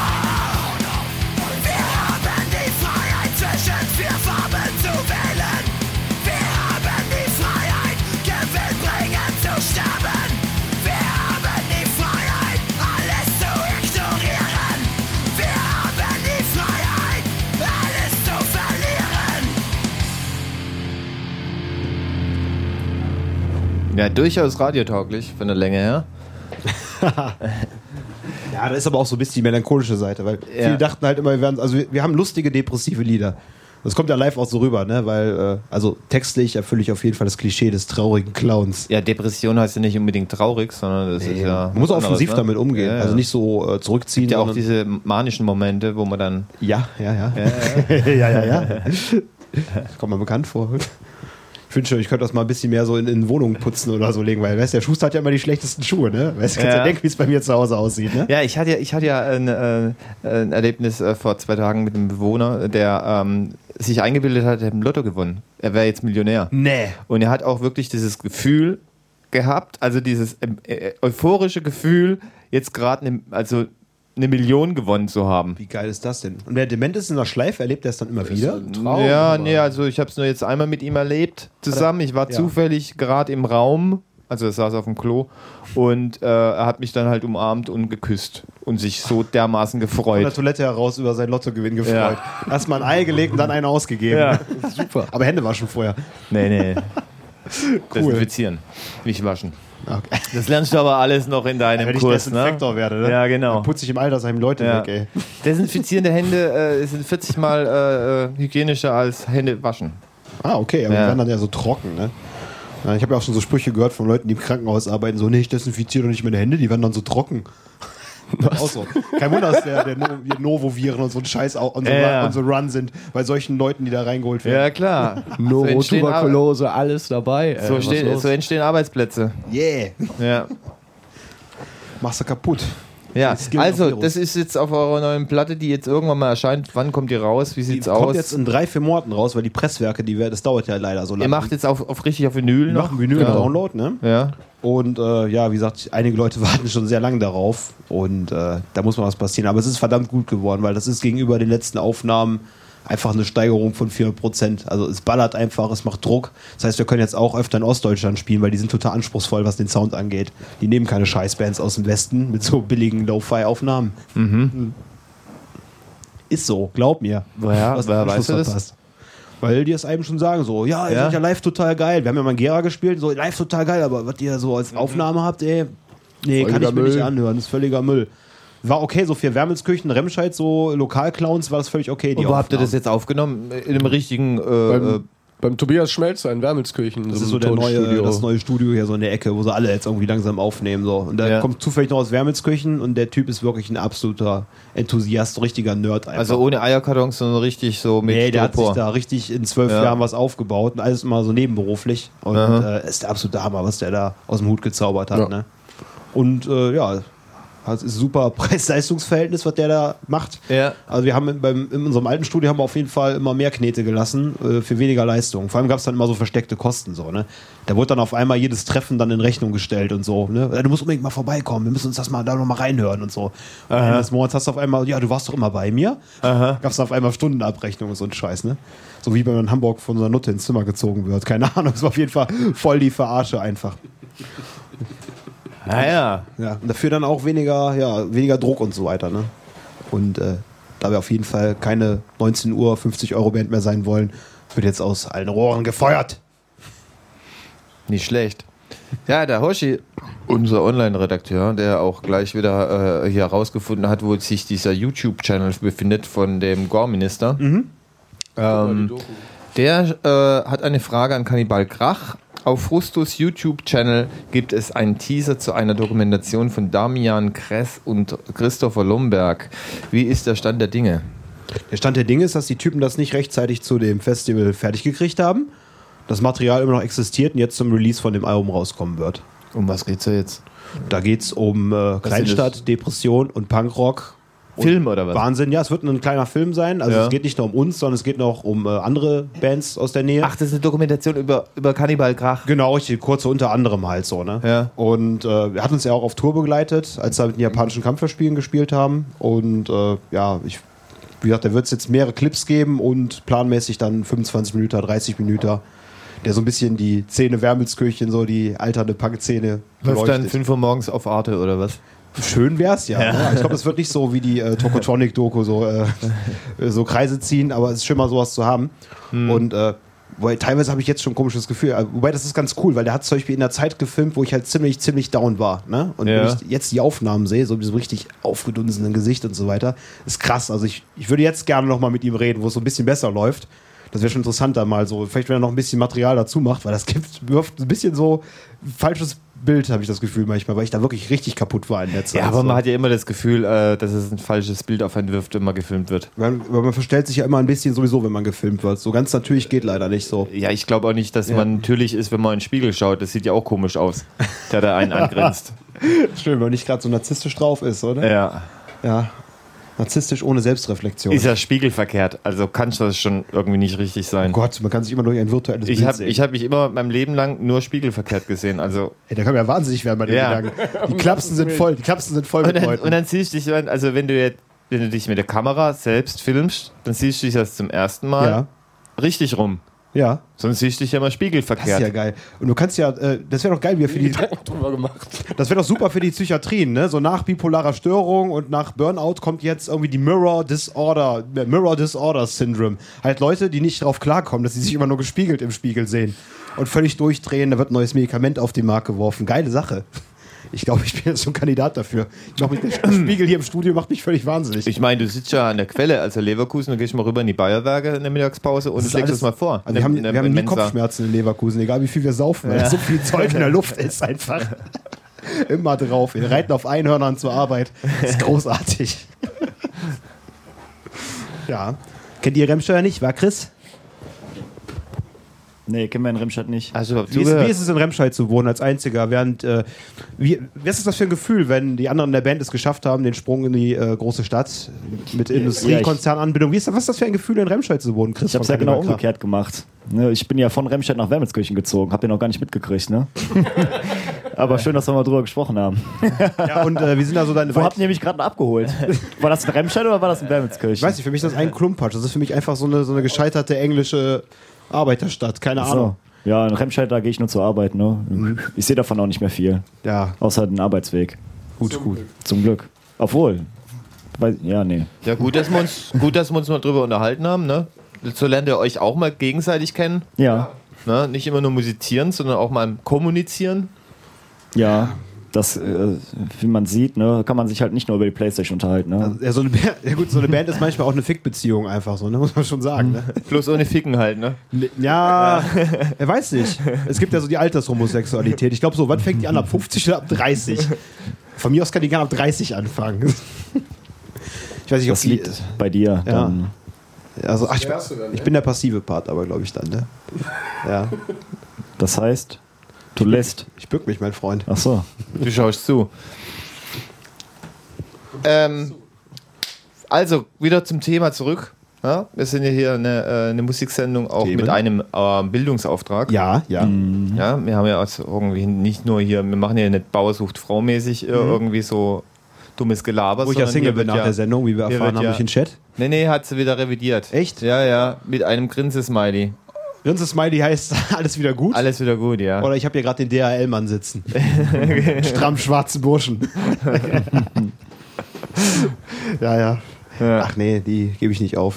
Wir haben die Freiheit zwischen vier Farben zu wählen. Wir haben die Freiheit, gewinnbringend zu sterben. Wir haben die Freiheit, alles zu ignorieren. Wir haben die Freiheit, alles zu verlieren. Ja, durchaus radiotauglich von der Länge her. Ja, da ist aber auch so ein bisschen die melancholische Seite, weil Ja. viele dachten halt immer, wir werden, also wir, wir haben lustige, depressive Lieder. Das kommt ja live auch so rüber, ne? Weil, äh, also textlich erfülle ich auf jeden Fall das Klischee des traurigen Clowns. Ja, Depression heißt ja nicht unbedingt traurig, sondern das ist ja. Man muss was offensiv anderes, ne? damit umgehen, Ja, ja. also nicht so äh, zurückziehen. Ja, auch sondern- diese manischen Momente, wo man dann. ja, ja, ja. Ja, ja, ja. Kommt mir bekannt vor. Ich wünsche, ich könnte das mal ein bisschen mehr so in, in Wohnungen putzen oder so legen, weil, weißt du, der Schuster hat ja immer die schlechtesten Schuhe, ne? Weißt du, kannst ja Ja. denken, wie es bei mir zu Hause aussieht, ne? Ja, ich hatte ja, ich hatte ja ein, äh, ein Erlebnis äh, vor zwei Tagen mit einem Bewohner, der ähm, sich eingebildet hat, er hätte im Lotto gewonnen. Er wäre jetzt Millionär. Nee. Und er hat auch wirklich dieses Gefühl gehabt, also dieses ähm, äh, euphorische Gefühl, jetzt gerade ne, also eine Million gewonnen zu haben. Wie geil ist das denn? Und wer dement ist in der Schleife, erlebt er es dann immer wieder? Ja, nee, also ich habe es nur jetzt einmal mit ihm erlebt zusammen. Ich war Ja. zufällig gerade im Raum, also er saß auf dem Klo und äh, er hat mich dann halt umarmt und geküsst und sich so dermaßen Von der gefreut. Toilette heraus über sein Lottogewinn gefreut. Erst mal ein Ei gelegt und dann einen ausgegeben. Ja. Super. Aber Hände waschen vorher. Nee, nee. Cool. Desinfizieren, nicht waschen. Okay. Das lernst du aber alles noch in deinem Wenn ich Kurs, ne? Desinfektor werde, ne? Ja, genau. Dann putze ich im Altersheim Leute Ja. weg, ey. Desinfizierende Hände äh, sind vierzig Mal äh, äh, hygienischer als Hände waschen. Ah, okay, aber Ja. die werden dann ja so trocken, ne? Ja, ich habe ja auch schon so Sprüche gehört von Leuten, die im Krankenhaus arbeiten, so, nee, ich desinfiziere doch nicht meine Hände, die werden dann so trocken. Auch so. Kein Wunder, dass der, der no die Novoviren und so ein Scheiß auch on the, Ja. run, on the run sind, bei solchen Leuten, die da reingeholt werden. Ja, klar. Noro, so, entstehen Ar- Tuberkulose, alles dabei. Ey, so, was ste- los? so entstehen Arbeitsplätze. Yeah. Ja. Machst du kaputt. Ja, Die Skill also of Heroes. das ist jetzt auf eurer neuen Platte, die jetzt irgendwann mal erscheint. Wann kommt die raus? Wie Die sieht's kommt aus? jetzt in drei, vier Monaten raus, weil die Presswerke, die, das dauert ja leider so lange. Ihr macht jetzt auf, auf richtig auf Vinyl Wir noch? machen Vinyl ja. Download, ne? Ja. Und äh, ja, wie gesagt, einige Leute warten schon sehr lange darauf und äh, da muss mal was passieren. Aber es ist verdammt gut geworden, weil das ist gegenüber den letzten Aufnahmen einfach eine Steigerung von vierhundert Prozent. Also es ballert einfach, es macht Druck. Das heißt, wir können jetzt auch öfter in Ostdeutschland spielen, weil die sind total anspruchsvoll, was den Sound angeht. Die nehmen keine Scheißbands aus dem Westen mit so billigen Lo-Fi-Aufnahmen. Mhm. Ist so, glaub mir. Woher? Was Woher den weißt du Anschluss das? verpasst. Weil die es einem schon sagen, so, ja, ihr Ja? seid ja live total geil. Wir haben ja mal in Gera gespielt, so live total geil, aber was ihr so als Aufnahme habt, ey, nee, kann Völliger ich mir nicht Müll. anhören, das ist völliger Müll. War okay, so für Wermelskirchen, Remscheid, so Lokalclowns war das völlig okay. Und wo habt ihr das jetzt aufgenommen? In einem richtigen... Äh, äh, Beim, beim Tobias Schmelzer in Wermelskirchen. Das so ist so einem der neue, Tonstudio. das neue Studio hier so in der Ecke, wo sie alle jetzt irgendwie langsam aufnehmen. So. Und der Ja. kommt zufällig noch aus Wermelskirchen und der Typ ist wirklich ein absoluter Enthusiast, richtiger Nerd einfach. also ohne Eierkartons, sondern richtig so mit Nee, der hat sich Styropor. da richtig in zwölf Ja. Jahren was aufgebaut und alles immer so nebenberuflich. Und Aha. äh, ist der absolute Hammer, was der da aus dem Hut gezaubert hat. Ja. Ne? Und äh, ja, das ist ein super Preis-Leistungs-Verhältnis, was der da macht. Ja. Also wir haben in, beim, in unserem alten Studio haben wir auf jeden Fall immer mehr Knete gelassen äh, für weniger Leistung. Vor allem gab es dann immer so versteckte Kosten. So, ne? Da wurde dann auf einmal jedes Treffen dann in Rechnung gestellt und so. Ne? Du musst unbedingt mal vorbeikommen, wir müssen uns das mal da noch mal reinhören und so. Und Ende des Monats hast du auf einmal, ja, du warst doch immer bei mir. Gab es auf einmal Stundenabrechnung und so ein Scheiß. Ne? So wie wenn man in Hamburg von unserer Nutte ins Zimmer gezogen wird. Keine Ahnung, es war auf jeden Fall voll die Verarsche einfach. Ah ja. Ja, und dafür dann auch weniger, ja, weniger Druck und so weiter. Ne? Und äh, da wir auf jeden Fall keine neunzehn Uhr fünfzig Euro Band mehr sein wollen, wird jetzt aus allen Rohren gefeuert. Nicht schlecht. Ja, der Hoshi, unser Online-Redakteur, der auch gleich wieder äh, hier herausgefunden hat, wo sich dieser YouTube-Channel befindet von dem Gore-Minister. Ähm, der äh, hat eine Frage an Kannibal Krach. Auf Frustos YouTube-Channel gibt es einen Teaser zu einer Dokumentation von Damian Kress und Christopher Lomberg. Wie ist der Stand der Dinge? Der Stand der Dinge ist, dass die Typen das nicht rechtzeitig zu dem Festival fertig gekriegt haben. Das Material immer noch existiert und jetzt zum Release von dem Album rauskommen wird. Um was geht's da jetzt? Da geht es um äh, Kleinstadt, das? Depression und Punkrock. Film oder was? Wahnsinn, ja, es wird ein kleiner Film sein. Also Ja. es geht nicht nur um uns, sondern es geht noch um äh, andere Bands aus der Nähe. Ach, das ist eine Dokumentation über, über Kannibal Krach. Genau, richtig, kurze unter anderem halt so, ne? Ja. Und äh, er hat uns ja auch auf Tour begleitet, als wir mit den japanischen Kampfverspielen gespielt haben. Und äh, ja, ich, wie gesagt, da wird es jetzt mehrere Clips geben und planmäßig dann fünfundzwanzig Minuten, dreißig Minuten, der so ein bisschen die Szene Wermelskirchen, so die alternde Punk-Szene Läuft dann beleuchtet. fünf Uhr morgens auf Arte oder was? Schön wär's ja. Ne? Ich glaube, es wird nicht so wie die äh, Tokotronic-Doku so, äh, so Kreise ziehen, aber es ist schön mal sowas zu haben. Und äh, wobei, teilweise habe ich jetzt schon ein komisches Gefühl. Äh, Wobei, das ist ganz cool, weil der hat zum Beispiel in der Zeit gefilmt, wo ich halt ziemlich, ziemlich down war. Ne? Und Ja. wenn ich jetzt die Aufnahmen sehe, so mit diesem richtig aufgedunsenen Gesicht und so weiter, ist krass. Also ich, ich würde jetzt gerne noch mal mit ihm reden, wo es so ein bisschen besser läuft. Das wäre schon interessanter mal so. Vielleicht, wenn er noch ein bisschen Material dazu macht, weil das gibt, wirft ein bisschen so ein falsches Bild, habe ich das Gefühl manchmal, weil ich da wirklich richtig kaputt war in der Zeit. Ja, aber so. man hat ja immer das Gefühl, äh, dass es ein falsches Bild auf einen wirft, wenn man gefilmt wird. Man, weil man verstellt sich ja immer ein bisschen sowieso, wenn man gefilmt wird. So ganz natürlich geht leider nicht so. Ja, ich glaube auch nicht, dass Ja. man natürlich ist, wenn man in den Spiegel schaut. Das sieht ja auch komisch aus, der da einen angrinst. Schön, wenn man nicht gerade so narzisstisch drauf ist, oder? Ja. Ja. Narzisstisch ohne Selbstreflexion. Ist ja spiegelverkehrt, also kann das schon irgendwie nicht richtig Oh sein. Gott, man kann sich immer durch ein virtuelles Ich Bild habe sehen. ich hab mich immer mein Leben lang nur spiegelverkehrt gesehen. Also Ey, da kann man ja wahnsinnig werden bei den Ja. Gedanken. Die Klapsen sind voll, die Klapsen sind voll und mit dann, Leuten. und dann siehst du dich, dann- also wenn du jetzt, wenn du dich mit der Kamera selbst filmst, dann siehst du dich das zum ersten Mal ja, richtig rum. ja. Sonst siehst du dich ja immer Das ist spiegelverkehrt. ja geil. Und du kannst ja, äh, das wäre doch geil, wie für die, drüber gemacht. das wäre doch super für die Psychiatrien, ne? So nach bipolarer Störung und nach Burnout kommt jetzt irgendwie die Mirror Disorder, äh, Mirror Disorder Syndrome. Halt Leute, die nicht drauf klarkommen, dass sie sich immer nur gespiegelt im Spiegel sehen und völlig durchdrehen, da wird ein neues Medikament auf den Markt geworfen. Geile Sache. Ich glaube, ich bin jetzt schon Kandidat dafür. Ich mach mich, der Spiegel hier im Studio macht mich völlig wahnsinnig. Ich meine, du sitzt ja an der Quelle, also Leverkusen, dann gehst du mal rüber in die Bayerwerke in der Mittagspause und ist legst alles- das mal vor. Also wir haben, In der- wir haben in nie der Mensa. Kopfschmerzen in Leverkusen, egal wie viel wir saufen, weil Ja. da so viel Zeug in der Luft ist einfach. Immer drauf. Wir reiten auf Einhörnern zur Arbeit. Das ist großartig. Ja. Kennt ihr Remsteuer nicht, war Chris? Nee, kennen wir in Remscheid nicht. Hast du überhaupt Wie ist, zugehört? wie ist es in Remscheid zu wohnen als Einziger? Während, äh, wie, was ist das für ein Gefühl, wenn die anderen in der Band es geschafft haben, den Sprung in die äh, große Stadt mit Industriekonzernanbindung? Wie ist das, was ist das für ein Gefühl, in Remscheid zu wohnen, Chris? Ich habe es von ja genau Cannibal Club? umgekehrt gemacht. Ne, ich bin ja von Remscheid nach Wermelskirchen gezogen. Habt ihr noch gar nicht mitgekriegt, ne? Aber schön, dass wir mal drüber gesprochen haben. Ja, und äh, wie sind da so deine Wo habt ihr mich gerade abgeholt? War das in Remscheid oder war das in Wermelskirchen? Ich weiß nicht, für mich ist das ein Klumpatsch. Das ist für mich einfach so eine, so eine gescheiterte englische Arbeiterstadt. Keine Ahnung. So. Ja, in Remscheid, da gehe ich nur zur Arbeit. Ne? Ich sehe davon auch nicht mehr viel. Ja, Außer den Arbeitsweg. gut, gut. Zum Glück. Obwohl. Weil, ja, nee. Ja, gut, dass wir uns, gut, dass wir uns mal drüber unterhalten haben, ne? So lernt ihr euch auch mal gegenseitig kennen. Ja. Ne? Nicht immer nur musizieren, sondern auch mal kommunizieren. Ja. Das, äh, wie man sieht, ne, kann man sich halt nicht nur über die Playstation unterhalten. Ne? Ja, so eine Band, ja gut, so eine Band ist manchmal auch eine Fickbeziehung einfach so, ne? Muss man schon sagen. Ne? Bloß ohne Ficken halt, ne? Ja, er weiß nicht. Es gibt ja so die Altershomosexualität. Ich glaube so, wann fängt die an? Ab fünfzig oder ab dreißig? Von mir aus kann die gerne ab dreißig anfangen. Ich weiß nicht, ob Das die, liegt bei dir. Ja. Dann. also, ach, ich, ich bin der passive Part, aber glaube ich dann, ne? Ja. Das heißt, du lässt. Ich bück mich, mein Freund. Ach so. Du schaust zu. Ähm, also, wieder zum Thema zurück. Ja, wir sind ja hier eine, äh, eine Musiksendung auch Themen. mit einem äh, Bildungsauftrag. Ja, ja. Ja, wir haben ja also irgendwie nicht nur hier, wir machen ja nicht Bauer sucht Frau mäßig äh, irgendwie so dummes Gelaber. Wo ich ja sondern Single hier bin wird nach ja, der Sendung, wie wir hier erfahren wird haben ja- durch den Chat. Nee, nee, hat sie wieder revidiert. Echt? Ja, ja, mit einem Grinse-Smiley. Rinse Smiley heißt alles wieder gut. Alles wieder gut, ja. Oder ich habe hier gerade den D H L-Mann sitzen. Stramm schwarzen Burschen. ja, ja, Ja. Ach nee, die gebe ich nicht auf.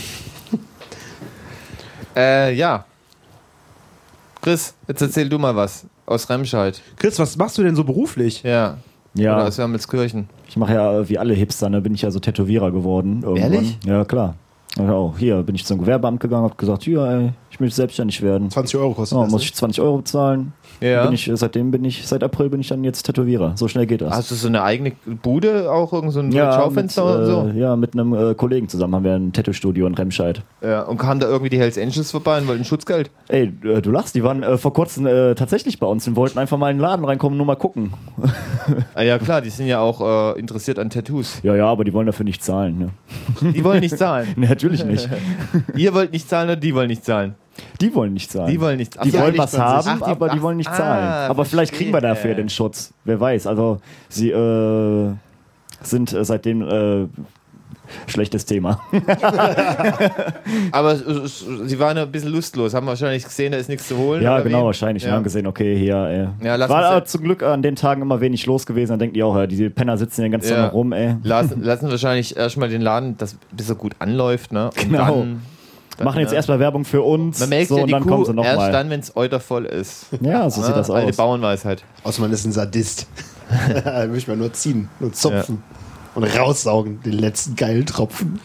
Äh, ja. Chris, jetzt erzähl du mal was aus Remscheid. Chris, was machst du denn so beruflich? Ja. Oder Ja, aus Wermelskirchen. ich mache ja äh, wie alle Hipster, ne, bin ich ja so Tätowierer geworden. Irgendwann. Ehrlich? Ja, klar. Ja, auch hier bin ich zum Gewerbeamt gegangen, habe gesagt, ja, ey, ich möchte selbstständig werden. zwanzig Euro kostet Oh, das. muss ne? ich zwanzig Euro bezahlen. Ja. Bin ich, seitdem bin ich, seit April bin ich dann jetzt Tätowierer. So schnell geht das. Hast du so eine eigene Bude, auch irgend so ein Schaufenster mit, und so? äh, ja, mit einem äh, Kollegen zusammen haben wir ein Tattoo-Studio in Remscheid. Ja, und kamen da irgendwie die Hells Angels vorbei und wollten Schutzgeld? Ey, äh, du lachst, die waren äh, vor kurzem äh, tatsächlich bei uns und wollten einfach mal in den Laden reinkommen und nur mal gucken. Ah, ja, klar, die sind ja auch äh, interessiert an Tattoos. Ja, ja, aber die wollen dafür nicht zahlen. Ne? Die wollen nicht zahlen. Nee, natürlich nicht. Ihr wollt nicht zahlen oder die wollen nicht zahlen? Die wollen nicht zahlen. Die wollen nicht Ach, Die ja, wollen nicht was man haben, sich- Ach, die- aber die ach, wollen nicht ah, zahlen. Aber vielleicht kriegen wir dafür verstehe. den Schutz. Wer weiß. Also sie äh, sind äh, seitdem äh, schlechtes Thema. Aber es- es- sie waren ja ein bisschen lustlos, haben wahrscheinlich gesehen, da ist nichts zu holen. Ja, oder genau, wie? wahrscheinlich. Wir Ja. haben gesehen, okay, hier. Äh, Ja, lass war uns aber ja- zum Glück an den Tagen immer wenig los gewesen. Dann denken die auch, ja, diese Penner sitzen den ganzen Ja. Tag noch rum, ey. Lassen, lassen wahrscheinlich erstmal den Laden, das, bis er gut anläuft. Ne? Und Genau. Dann, dann, Machen jetzt ja. erstmal Werbung für uns. Man merkt so, ja und die dann kommen Kuh sie erst nochmal. dann, wenn es eutervoll ist. Ja, so sieht das Alte aus. Bauernweisheit. Außer man ist ein Sadist. Da möchte man nur ziehen, nur zupfen und raussaugen, den letzten geilen Tropfen.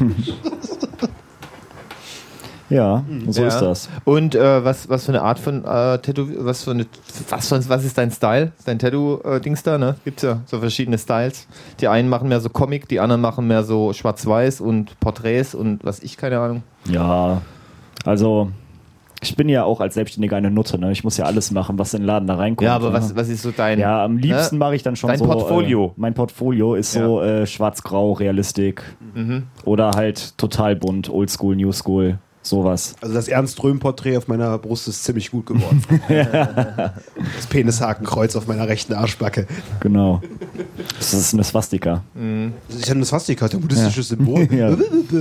Ja, so Ja. ist das. Und äh, was, was für eine Art von äh, Tattoo, was für eine, was, für- was ist dein Style? Dein Tattoo-Dings da, ne? Gibt's ja so verschiedene Styles. Die einen machen mehr so Comic, die anderen machen mehr so Schwarz-Weiß und Porträts und was ich, keine Ahnung. Ja, also ich bin ja auch als Selbstständiger eine Nutte, ne? Ich muss ja alles machen, was in den Laden da reinkommt. Ja, aber ne? was, was ist so dein... Ja, am liebsten ne? mache ich dann schon Dein so. Portfolio. Äh, mein Portfolio ist so äh, schwarz-grau, Realistik. Mhm. Oder halt total bunt, Oldschool, Newschool, sowas. Also das Ernst-Röhm-Porträt auf meiner Brust ist ziemlich gut geworden. Das Penishakenkreuz auf meiner rechten Arschbacke. Genau. Das ist eine Swastika. Das ist ja eine Swastika, ein buddhistisches Symbol. Ja.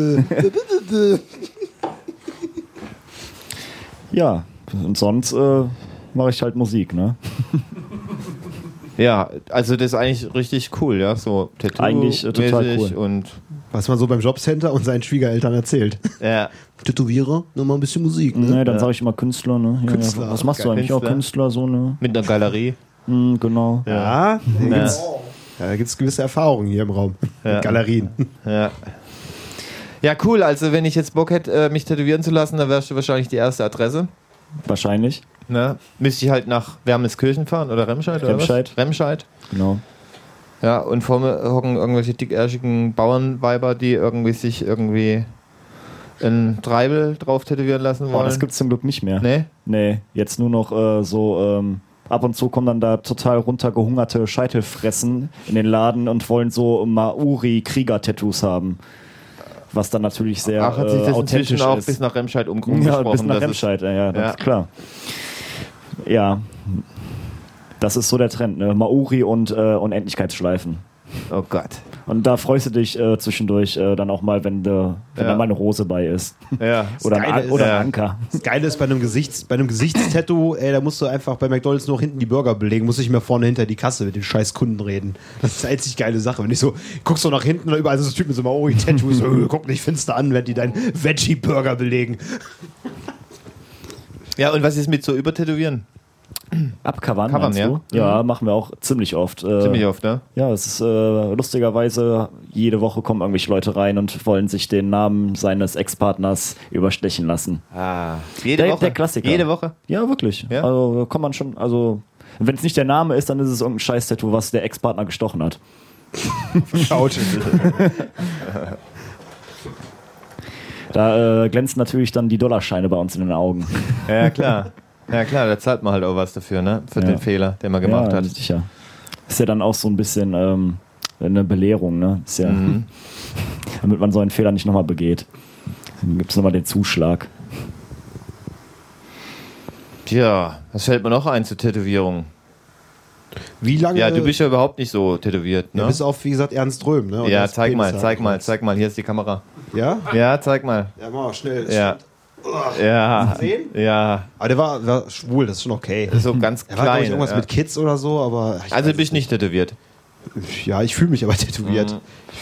Ja, und sonst äh, mache ich halt Musik, ne? Ja, also das ist eigentlich richtig cool, ja, so Tattoo Eigentlich, äh, total mäßig cool. und Was man so beim Jobcenter und seinen Schwiegereltern erzählt. ja, Tätowierer, nur mal ein bisschen Musik, ne? Ne, dann sage ich immer Künstler, ne? Ja, Künstler, ja. Was machst du geil. eigentlich? Ja, Künstler. Künstler, so, ne? mit einer Galerie. Hm, genau. Ja, da Ja. gibt's, ja, da gibt's gewisse Erfahrungen hier im Raum. Ja. Mit Galerien. Ja. Ja, cool. Also, wenn ich jetzt Bock hätte, äh, mich tätowieren zu lassen, dann wärst du wahrscheinlich die erste Adresse. Wahrscheinlich. Ne? Müsste ich halt nach Wermelskirchen fahren oder Remscheid? Oder Remscheid. Was? Remscheid. Genau. Ja, und vor mir hocken irgendwelche dickärschigen Bauernweiber, die irgendwie sich irgendwie ein Treibel drauf tätowieren lassen wollen? Oh, das gibt's zum Glück nicht mehr. Nee? Nee, jetzt nur noch äh, so, ähm, ab und zu kommen dann da total runtergehungerte Scheitelfressen in den Laden und wollen so Maori-Krieger-Tattoos haben. Was dann natürlich sehr Ach, hat sich das äh, authentisch inzwischen auch ist. bis nach Remscheid Ja, umgesprochen? bis nach dass es- Remscheid, ja, ja, das Ja. ist klar. Ja, das ist so der Trend, ne? Maori und äh, Unendlichkeitsschleifen. Oh Gott. Und da freust du dich äh, zwischendurch äh, dann auch mal, wenn, de, wenn Ja. da mal eine Hose bei ist. Ja. Oder ein, Geile An ist- oder Ja. ein Anker. Das Geile ist bei einem Gesichts, bei einem Gesichtstattoo, ey, da musst du einfach bei McDonalds nur noch hinten die Burger belegen, musst nicht mehr vorne hinter die Kasse mit den scheiß Kunden reden. Das ist eine einzig geile Sache. Wenn ich so, guckst so nach hinten und überall so ein Typ mit so einem Maori-Tattoo, so, äh, guck nicht finster an, wenn die deinen Veggie-Burger belegen. Ja, und was ist mit so Übertätowieren? Abcovern, Covern, meinst ja. du? Ja, machen wir auch ziemlich oft. Äh, Ziemlich oft, ne? Ja, es ist äh, lustigerweise, jede Woche kommen irgendwelche Leute rein und wollen sich den Namen seines Ex-Partners überstechen lassen. Ah. Jede Der, Woche? der Klassiker. Jede Woche? Ja, wirklich. Ja? Also kann man schon, also wenn es nicht der Name ist, dann ist es irgendein Scheiß-Tattoo, was der Ex-Partner gestochen hat. Schaut. Da äh, glänzen natürlich dann die Dollarscheine bei uns in den Augen. Ja, klar. Ja, klar, da zahlt man halt auch was dafür, ne? Für Ja. den Fehler, den man gemacht ja, hat. sicher. Ist ja dann auch so ein bisschen ähm, eine Belehrung, ne? Ist ja, Mhm. damit man so einen Fehler nicht nochmal begeht. Dann gibt es nochmal den Zuschlag. Tja, was fällt mir noch ein zur Tätowierung? Wie lange? Ja, du bist ja überhaupt nicht so tätowiert, ne? ja, bis auf, wie gesagt, Ernst Röhm, ne? Und Ja, das zeig Penis mal, da zeig mal, ankreuzt. zeig mal, hier ist die Kamera. Ja? Ja, zeig mal. Ja, mach mal schnell. Ja. Ja. Sehen? Ja. Aber der war, war schwul, das ist schon okay. So ganz Er war, glaube ich, klein. irgendwas Ja. mit Kids oder so, aber. ich Also weiß bist es nicht tätowiert. nicht. Ja, ich fühle mich aber tätowiert.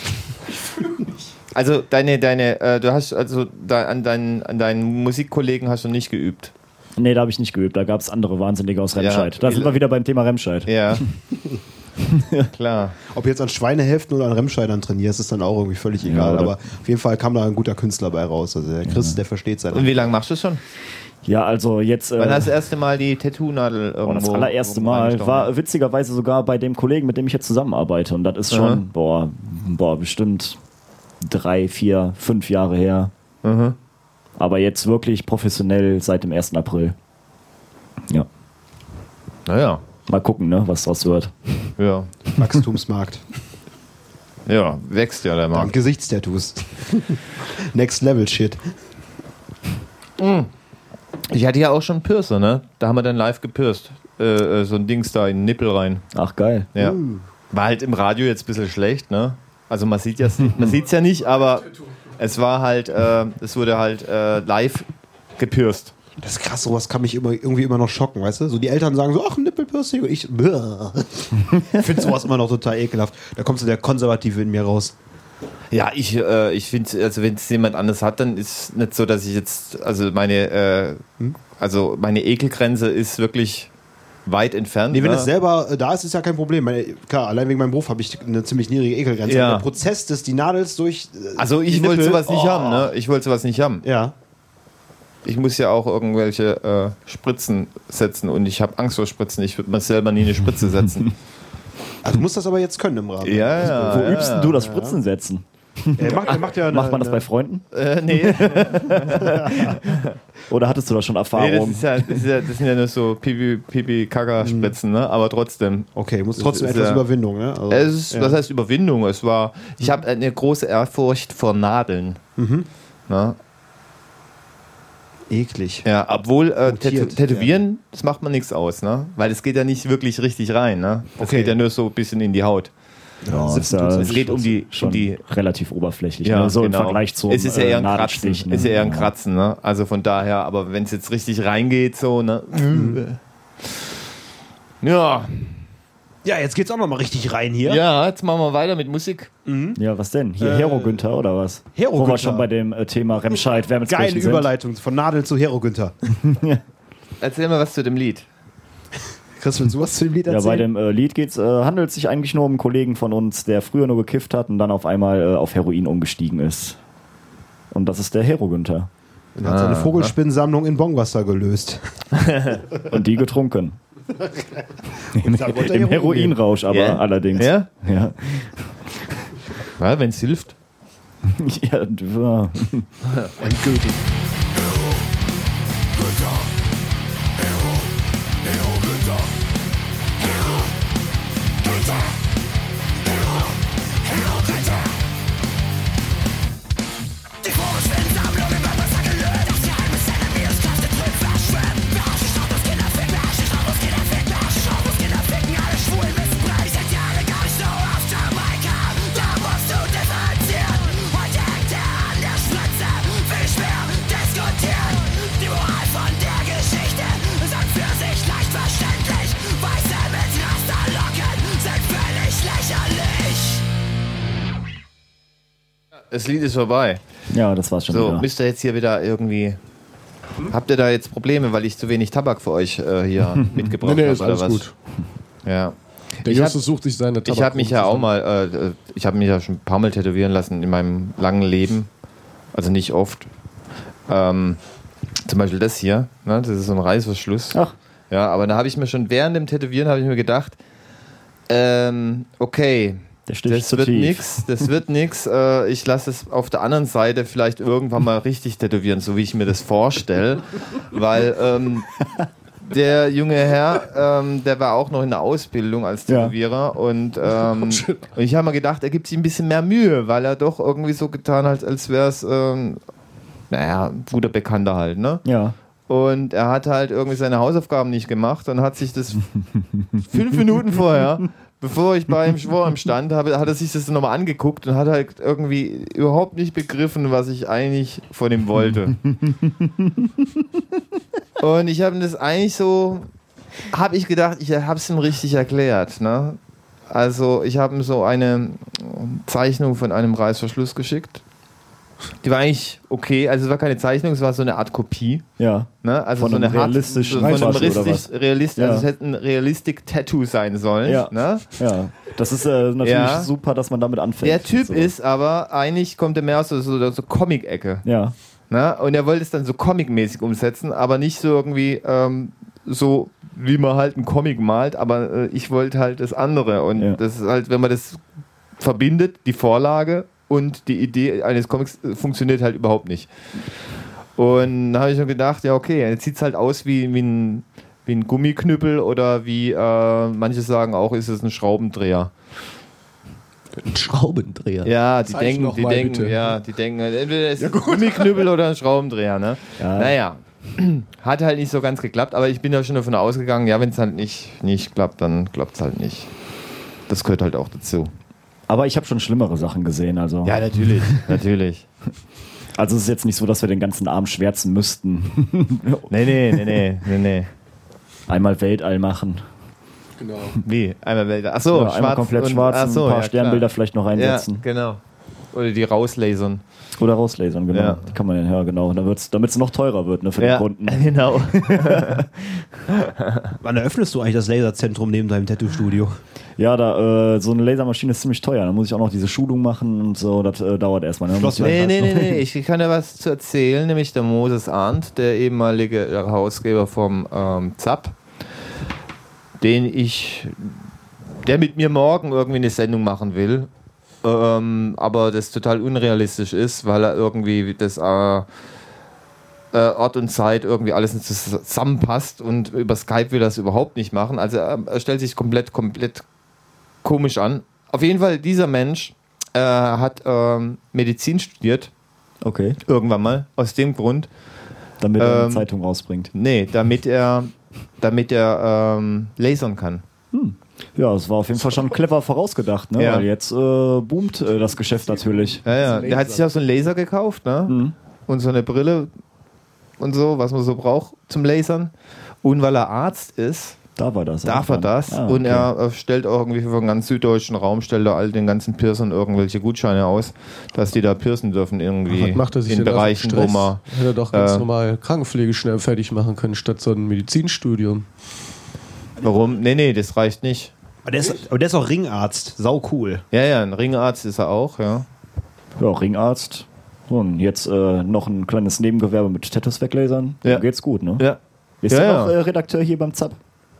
Also deine, deine, äh, du hast also da, an, deinen, an deinen Musikkollegen hast du nicht geübt. Nee, da habe ich nicht geübt. Da gab es andere Wahnsinnige aus Remscheid. Ja. Da sind wir wieder beim Thema Remscheid. Ja. Klar. Ob jetzt an Schweinehälften oder an Remscheidern trainierst, ist dann auch irgendwie völlig egal. oder- aber auf jeden Fall kam da ein guter Künstler bei raus. Also der Chris, der versteht sein. Und wie lange machst du schon? Ja, also jetzt. Äh, Wann hast du das erste Mal die Tattoo-Nadel irgendwo? Oh, das allererste irgendwo Mal reingestochen? war witzigerweise sogar bei dem Kollegen, mit dem ich jetzt zusammenarbeite. Und das ist schon, Mhm. boah, boah, bestimmt drei, vier, fünf Jahre her. Mhm. Aber jetzt wirklich professionell seit dem ersten April. Ja. Naja. Mal gucken, ne, was draus wird. Ja. Wachstumsmarkt. Ja, wächst ja der Dank Markt. Gesichtstattoos. Next Level Shit. Ich hatte ja auch schon Piercer, ne? Da haben wir dann live gepierst. Äh, äh, so ein Dings da in den Nippel rein. Ach, geil. Ja. War halt im Radio jetzt ein bisschen schlecht, ne? Also man sieht ja, man sieht's ja nicht, aber es war halt, äh, es wurde halt äh, live gepierst. Das ist krass, sowas kann mich immer, irgendwie immer noch schocken, weißt du? So die Eltern sagen so, ach, ein Nippelpiercing. Und ich finde sowas immer noch total ekelhaft. Da kommt so der Konservative in mir raus. Ja, ich, äh, ich finde, also wenn es jemand anders hat, dann ist nicht so, dass ich jetzt, also meine, äh, also meine Ekelgrenze ist wirklich weit entfernt. Nee, wenn ne? es selber äh, da ist, ist ja kein Problem. Meine, klar, allein wegen meinem Beruf habe ich eine ziemlich niedrige Ekelgrenze. Ja. Der Prozess des die Nadels durch. äh, Also die ich wollte Nippel, sowas nicht oh. haben, ne? Ich wollte sowas nicht haben. Ja. Ich muss ja auch irgendwelche äh, Spritzen setzen und ich habe Angst vor Spritzen. Ich würde mir selber nie eine Spritze setzen. Also du musst das aber jetzt können im Rahmen. ja, ja. Wo ja, übst denn du das Spritzen setzen? Er macht, er macht, ja eine, Macht man das eine, bei Freunden? Äh, nee. Oder hattest du da schon nee, das, Erfahrung? ist ja, das, ist ja, das sind ja nur so Pipi-Kaka-Spritzen, ne? Aber trotzdem. Okay, muss trotzdem Das ist etwas ja- Überwindung, ne? Also, Es ist, ja. Was heißt Überwindung? Es war, ich habe eine große Ehrfurcht vor Nadeln. Ne? Eklig. Ja, obwohl äh, Mutiert, Tät- Tätowieren, das macht man nichts aus, ne? Weil es geht ja nicht wirklich richtig rein, ne? Das Okay. geht ja nur so ein bisschen in die Haut. Ja, ist siebzehn ja tut's Es geht um die, schon um die relativ oberflächlich. ja, ne? So genau. im Vergleich zum Es ist ja eher äh, ein Kratzen. Nadelstich. Ne? Es ist ja eher ein Ja. Kratzen, ne? Also von daher, aber wenn es jetzt richtig reingeht, so, ne? Ja. Ja, jetzt geht's auch noch mal richtig rein hier. Ja, jetzt machen wir weiter mit Musik. Ja, was denn? Hier Hero Günther oder was? Hero Wo wir Günther. schon bei dem äh, Thema Remscheid, Wermelskirchen Geile sind. Überleitung von Nadel zu Hero Günther. Erzähl mal was zu dem Lied. Chris, willst du was zu dem Lied Ja, erzählen? bei dem äh, Lied geht's, äh, handelt es sich eigentlich nur um einen Kollegen von uns, der früher nur gekifft hat und dann auf einmal äh, auf Heroin umgestiegen ist. Und das ist der Hero Günther. Und hat seine Vogelspinnensammlung in Bongwasser gelöst. Und die getrunken. Im, da wollte er Im Heroin Heroinrausch aber Ja? allerdings. Ja? Ja. Ja, wenn es hilft. ja, ja. Endgültig. Das Lied ist vorbei. Ja, das war's schon So, wieder. müsst ihr jetzt hier wieder irgendwie... Habt ihr da jetzt Probleme, weil ich zu wenig Tabak für euch äh, hier mitgebracht Nee, nee, habe? ist alles gut. Ja. Der Ich Justus hab- sucht sich seine Ich habe mich ja auch mal, äh, ich habe mich ja schon ein paar Mal tätowieren lassen in meinem langen Leben. Also nicht oft. Ähm, zum Beispiel das hier, ne? Das ist so ein Reißverschluss. Ach. Ja, aber da habe ich mir schon während dem Tätowieren habe ich mir gedacht, ähm, okay, Der Stich das zu wird tief. nix, das wird nix. Äh, ich lasse es auf der anderen Seite vielleicht irgendwann mal richtig tätowieren, so wie ich mir das vorstelle, weil ähm, der junge Herr, ähm, der war auch noch in der Ausbildung als Ja. Tätowierer und, ähm, und ich habe mir gedacht, er gibt sich ein bisschen mehr Mühe, weil er doch irgendwie so getan hat, als wäre es, ähm, naja, ein guter Bekannter halt, ne? Ja. Und er hat halt irgendwie seine Hausaufgaben nicht gemacht und hat sich das fünf Minuten vorher, bevor ich bei ihm vor ihm stand, habe, hat er sich das nochmal angeguckt und hat halt irgendwie überhaupt nicht begriffen, was ich eigentlich von ihm wollte. Und ich habe das eigentlich so, habe ich gedacht, ich habe es ihm richtig erklärt. Ne? Also ich habe ihm so eine Zeichnung von einem Reißverschluss geschickt. Die war eigentlich okay, also es war keine Zeichnung, es war so eine Art Kopie. Ja. Ne? Also Von so einem eine Hart- realistischen so von einem Reißverschluss oder realistisch, realistisch, Ja. also es hätte ein Realistic-Tattoo sein sollen. Ja. Ne? Ja. Das ist äh, natürlich Ja. super, dass man damit anfängt. Der Typ So. ist aber, eigentlich kommt er mehr aus so, so, so Comic-Ecke. Ja. Ne? Und er wollte es dann so comic-mäßig umsetzen, aber nicht so irgendwie ähm, so, wie man halt einen Comic malt, aber äh, ich wollte halt das andere. Und Ja. das ist halt, wenn man das verbindet, die Vorlage und die Idee eines Comics äh, funktioniert halt überhaupt nicht. Und da habe ich mir gedacht, ja okay, jetzt sieht es halt aus wie, wie, ein, wie ein Gummiknüppel oder wie, äh, manche sagen auch, ist es ein Schraubendreher. Ein Schraubendreher. Ja, die Zeig denken, noch die mal, denken, bitte. ja, die denken, entweder ist es ein Gummiknüppel oder ein Schraubendreher, ne? Ja. Naja, hat halt nicht so ganz geklappt, aber ich bin ja schon davon ausgegangen, ja, wenn es halt nicht, nicht klappt, dann klappt es halt nicht. Das gehört halt auch dazu. Aber ich habe schon schlimmere Sachen gesehen. Also. Ja, natürlich, natürlich. Also es ist jetzt nicht so, dass wir den ganzen Arm schwärzen müssten. Nee, nee, nee, nee, nee, nee. Einmal Weltall machen. Genau. Wie? Einmal Welt. Achso, Ja, einmal komplett und, schwarz, ach so, ein paar ja, Sternbilder klar. vielleicht noch Ja, reinsetzen. genau. Oder die rauslasern. Oder rauslasern, genau. Ja. Die kann man ja, ja genau. Damit es noch teurer wird, ne, für Ja, den Kunden. genau. Wann eröffnest du eigentlich das Laserzentrum neben deinem Tattoo-Studio? Ja, da, äh, so eine Lasermaschine ist ziemlich teuer. Da muss ich auch noch diese Schulung machen und so. Das äh, dauert erstmal. Ne? Schloss- Nee, nee, nee, nee, ich kann ja was zu erzählen, nämlich der Moses Arndt, der ehemalige Herausgeber vom ähm, Z A P, den ich, der mit mir morgen irgendwie eine Sendung machen will, ähm, aber das total unrealistisch ist, weil er irgendwie das äh, äh, Ort und Zeit irgendwie alles nicht zusammenpasst und über Skype will er das überhaupt nicht machen. Also er, er stellt sich komplett, komplett komisch an. Auf jeden Fall, dieser Mensch äh, hat ähm, Medizin studiert, Okay, irgendwann mal, aus dem Grund, damit er eine Ähm, Zeitung rausbringt. nee, damit er, damit er ähm, lasern kann. Ja, es war auf jeden Fall schon clever vorausgedacht, ne? Ja. Weil jetzt äh, boomt äh, das Geschäft natürlich. Ja, ja. Der hat sich auch so einen Laser gekauft, ne? Mhm. Und so eine Brille und so, was man so braucht zum Lasern. Und weil er Arzt ist, Da war das. darf er irgendwann. das. Ah, Und okay. er äh, stellt auch irgendwie für den ganz süddeutschen Raum, stellt er all den ganzen Pirsern irgendwelche Gutscheine aus, dass die da pirsen dürfen irgendwie Was macht er sich in denn da für Bereichen, wo Stress? man... Hätte er doch ganz äh, normal Krankenpflege schnell fertig machen können, statt so ein Medizinstudium. Warum? Nee, nee, das reicht nicht. Aber der ist, aber der ist auch Ringarzt. Sau cool. Ja, ja, ein Ringarzt ist er auch, ja. Ja, Ringarzt. So, und jetzt äh, noch ein kleines Nebengewerbe mit Tattoos weglasern. Ja. Dann geht's gut, ne? Ja, Ist ja, ja ja. noch äh, Redakteur hier beim Z A P?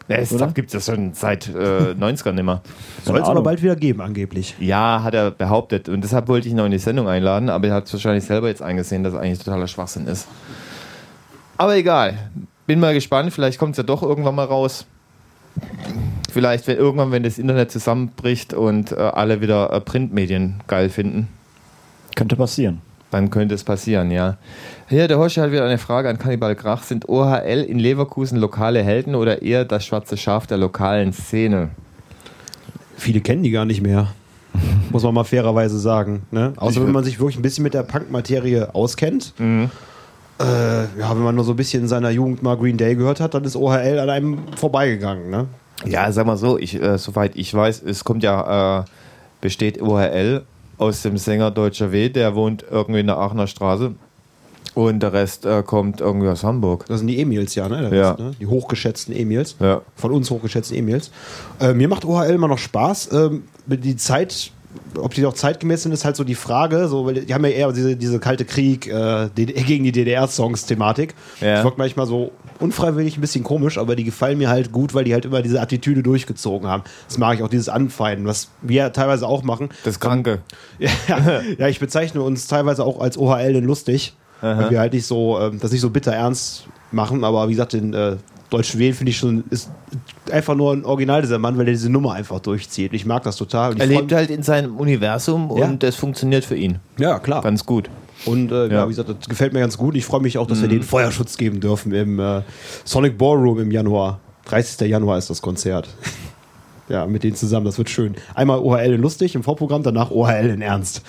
Ja, es gibt es ja schon seit äh, neunzigern nicht mehr. Soll es aber bald wieder geben, angeblich. Ja, hat er behauptet. Und deshalb wollte ich ihn noch in die Sendung einladen, aber er hat es wahrscheinlich selber jetzt eingesehen, dass es eigentlich totaler Schwachsinn ist. Aber egal. Bin mal gespannt, vielleicht kommt es ja doch irgendwann mal raus. Vielleicht wenn, irgendwann, wenn das Internet zusammenbricht und äh, alle wieder äh, Printmedien geil finden. Könnte passieren. Dann könnte es passieren, ja. Hier, der Hoshi hat wieder eine Frage an Cannibal Krach. Sind O H L in Leverkusen lokale Helden oder eher das schwarze Schaf der lokalen Szene? Viele kennen die gar nicht mehr. Muss man mal fairerweise sagen. Ne? Außer wenn man sich wirklich ein bisschen mit der Punk-Materie auskennt. Mhm. Äh, ja, wenn man nur so ein bisschen in seiner Jugend mal Green Day gehört hat, dann ist O H L an einem vorbeigegangen. Ne? Ja, sag mal so, ich, äh, soweit ich weiß, es kommt ja, äh, besteht O H L aus dem Sänger Deutscher W., der wohnt irgendwie in der Aachener Straße und der Rest äh, kommt irgendwie aus Hamburg. Das sind die Emils, ja, ne? Der Ja. Rest, ne? Die hochgeschätzten Emils. Ja. Von uns hochgeschätzten Emils. Äh, mir macht O H L immer noch Spaß. Ähm, die Zeit, ob die auch zeitgemäß sind, ist halt so die Frage. So, weil die haben ja eher diese, diese kalte Krieg äh, D D R, gegen die D D R-Songs-Thematik. Ja. Das wirkt manchmal so unfreiwillig ein bisschen komisch, aber die gefallen mir halt gut, weil die halt immer diese Attitüde durchgezogen haben. Das mag ich auch, dieses Anfeinden, was wir teilweise auch machen. Das Kranke. Ja, ja, ich bezeichne uns teilweise auch als O H L denn lustig, weil wir halt nicht so, ähm, das nicht so bitter ernst machen, aber wie gesagt, den äh, Deutschen Wählen finde ich schon, ist einfach nur ein Original dieser Mann, weil er diese Nummer einfach durchzieht. Ich mag das total. Und Er ich lebt freu- halt in seinem Universum Ja. und das funktioniert für ihn. Ja, klar. Ganz gut. Und äh, ja. Ja. wie gesagt, das gefällt mir ganz gut. Ich freue mich auch, dass wir den Feuerschutz geben dürfen im äh, Sonic Ballroom im Januar. dreißigster Januar ist das Konzert. Ja, mit denen zusammen, das wird schön. Einmal O H L in lustig im Vorprogramm, danach O H L in ernst.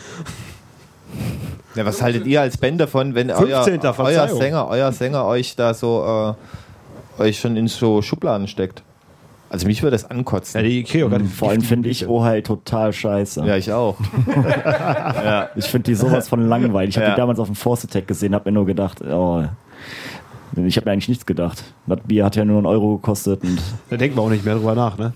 Ja, was haltet ihr als Band davon, wenn euer, fünfzehnter euer Verzeihung. Sänger, euer Sänger euch da so äh, euch schon in so Schubladen steckt? Also mich würde das ankotzen. Ja, die Ikea, Mhm, vor allem finde ich O H L total scheiße. Ja, ich auch. ja. Ich finde die sowas von langweilig. Ich habe Ja. die damals auf dem Force Attack gesehen, habe mir nur gedacht, oh, ich habe mir eigentlich nichts gedacht. Das Bier hat ja nur einen Euro gekostet. Und Da denkt man auch nicht mehr drüber nach, ne?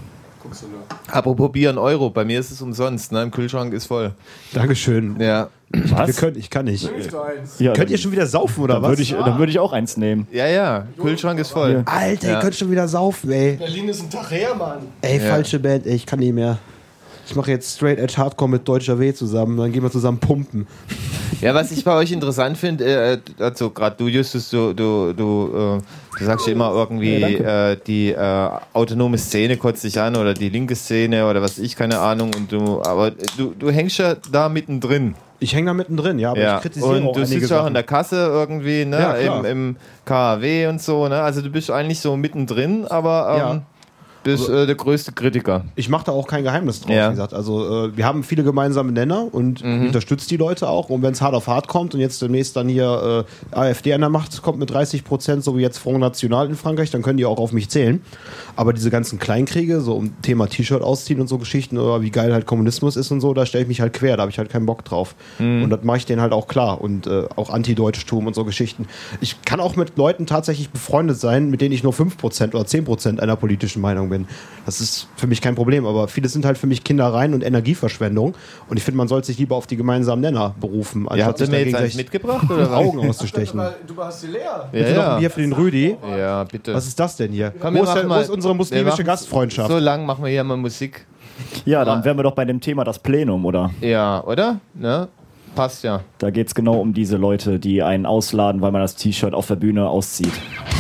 Apropos Bier, ein Euro. Bei mir ist es umsonst. Ne? Im Kühlschrank ist voll. Dankeschön. Ja. Wir können, ich kann nicht. ja, Könnt ihr schon wieder saufen oder dann was? würde ich, dann würd ich auch eins nehmen. Ja, ja. Kühlschrank ist voll. Alter, ihr Ja. könnt schon wieder saufen, ey. Berlin ist ein Tag her, Mann. Ey, Ja. falsche Band, ey, ich kann nicht mehr. Ich mache jetzt Straight Edge Hardcore mit Deutscher W zusammen, dann gehen wir zusammen pumpen. Ja, was ich bei euch interessant finde, äh, also gerade du, Justus, du, du, du, äh, du sagst ja immer irgendwie, Ja, äh, die äh, autonome Szene kotzt dich an oder die linke Szene oder was ich, keine Ahnung. Und du, aber du, du hängst ja da mittendrin. Ich hänge da mittendrin, ja, aber Ja. ich kritisiere Und auch du einige sitzt ja auch Sachen. in der Kasse irgendwie, ne? Ja, klar. Im, Im K H W und so, ne? Also du bist eigentlich so mittendrin, aber ähm, Ja. bist äh, der größte Kritiker. Ich mache da auch kein Geheimnis drauf, Ja. wie gesagt. Also äh, wir haben viele gemeinsame Nenner und Mhm. ich unterstütze die Leute auch. Und wenn es hart auf hart kommt und jetzt demnächst dann hier äh, AfD an der Macht kommt mit dreißig Prozent, so wie jetzt Front National in Frankreich, dann können die auch auf mich zählen. Aber diese ganzen Kleinkriege, so um Thema T-Shirt ausziehen und so Geschichten oder wie geil halt Kommunismus ist und so, da stelle ich mich halt quer, da habe ich halt keinen Bock drauf. Mhm. Und das mache ich denen halt auch klar. Und äh, auch Anti-Deutschtum und so Geschichten. Ich kann auch mit Leuten tatsächlich befreundet sein, mit denen ich nur fünf Prozent oder zehn Prozent einer politischen Meinung bin. Das ist für mich kein Problem, aber viele sind halt für mich Kindereien und Energieverschwendung. Und ich finde, man sollte sich lieber auf die gemeinsamen Nenner berufen, Ja, habt ihr sich mir jetzt dagegen eigentlich gleich mitgebracht oder was? Augen auszustechen. Du hast die leer. Ja, Bitte noch ein Bier für den Rüdi. Ja, bitte. Was ist das denn hier? Komm, wo, wir ist der, machen wo mal- ist unsere wir muslimische machen- Gastfreundschaft? So lang machen wir hier mal Musik. Ja, dann wären wir doch bei dem Thema das Plenum, oder? Ja, oder? Ne? Passt ja. Da geht es genau um diese Leute, die einen ausladen, weil man das T-Shirt auf der Bühne auszieht.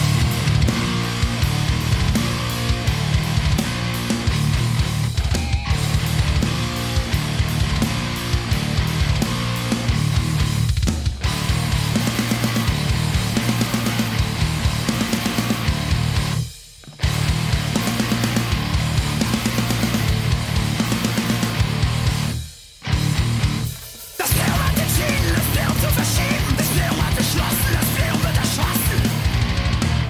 Das Plenum hat entschieden, das Plenum zu verschieben. Das Plenum hat beschlossen, das Plenum wird erschossen.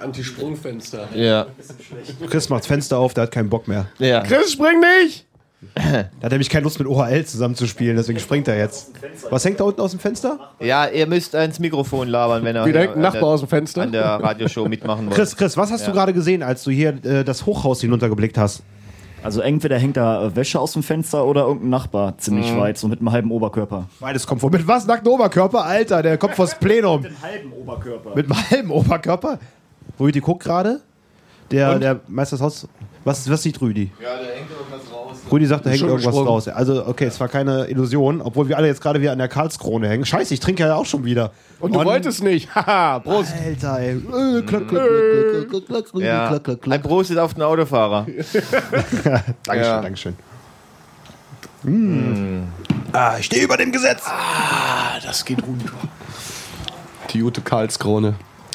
Anti-Sprungfenster. Ja. Chris macht Fenster auf, der hat keinen Bock mehr. ja. Chris, spring nicht! Da hat er nämlich keine Lust mit O H L zusammenzuspielen, deswegen springt er jetzt. Was hängt da unten aus dem Fenster? Ja, ihr müsst ins Mikrofon labern, wenn ihr Wie direkt ein an Nachbar der- aus dem Fenster. an der Radioshow mitmachen wollt. Chris, Chris, was hast du gerade gesehen, als du hier äh, das Hochhaus hinuntergeblickt hast? Also entweder hängt da äh, Wäsche aus dem Fenster oder irgendein Nachbar ziemlich weit, so mit einem halben Oberkörper. Beides kommt vor. Mit was? Nackten Oberkörper? Alter, der kommt vors Plenum. Mit einem halben Oberkörper. Mit einem halben Oberkörper? Rüdi guckt gerade. Der, der Meister des Haus. Was, was sieht Rüdi? Ja, da hängt irgendwas raus. Rüdi sagt, da hängt Schon irgendwas gesprungen. raus. Also, okay, es war keine Illusion, obwohl wir alle jetzt gerade wieder an der Karlskrone hängen. Scheiße, ich trinke ja auch schon wieder. Und du wolltest nicht. Haha, Prost. Alter, ey. Äh, klack, klack, klack, klack, klack, klack, Ja. klack, klack, klack. Ein Prost ist auf den Autofahrer. Dankeschön, Ja. Dankeschön. Mm. Ah, ich stehe über dem Gesetz. Ah, das geht runter. Die gute Karlskrone.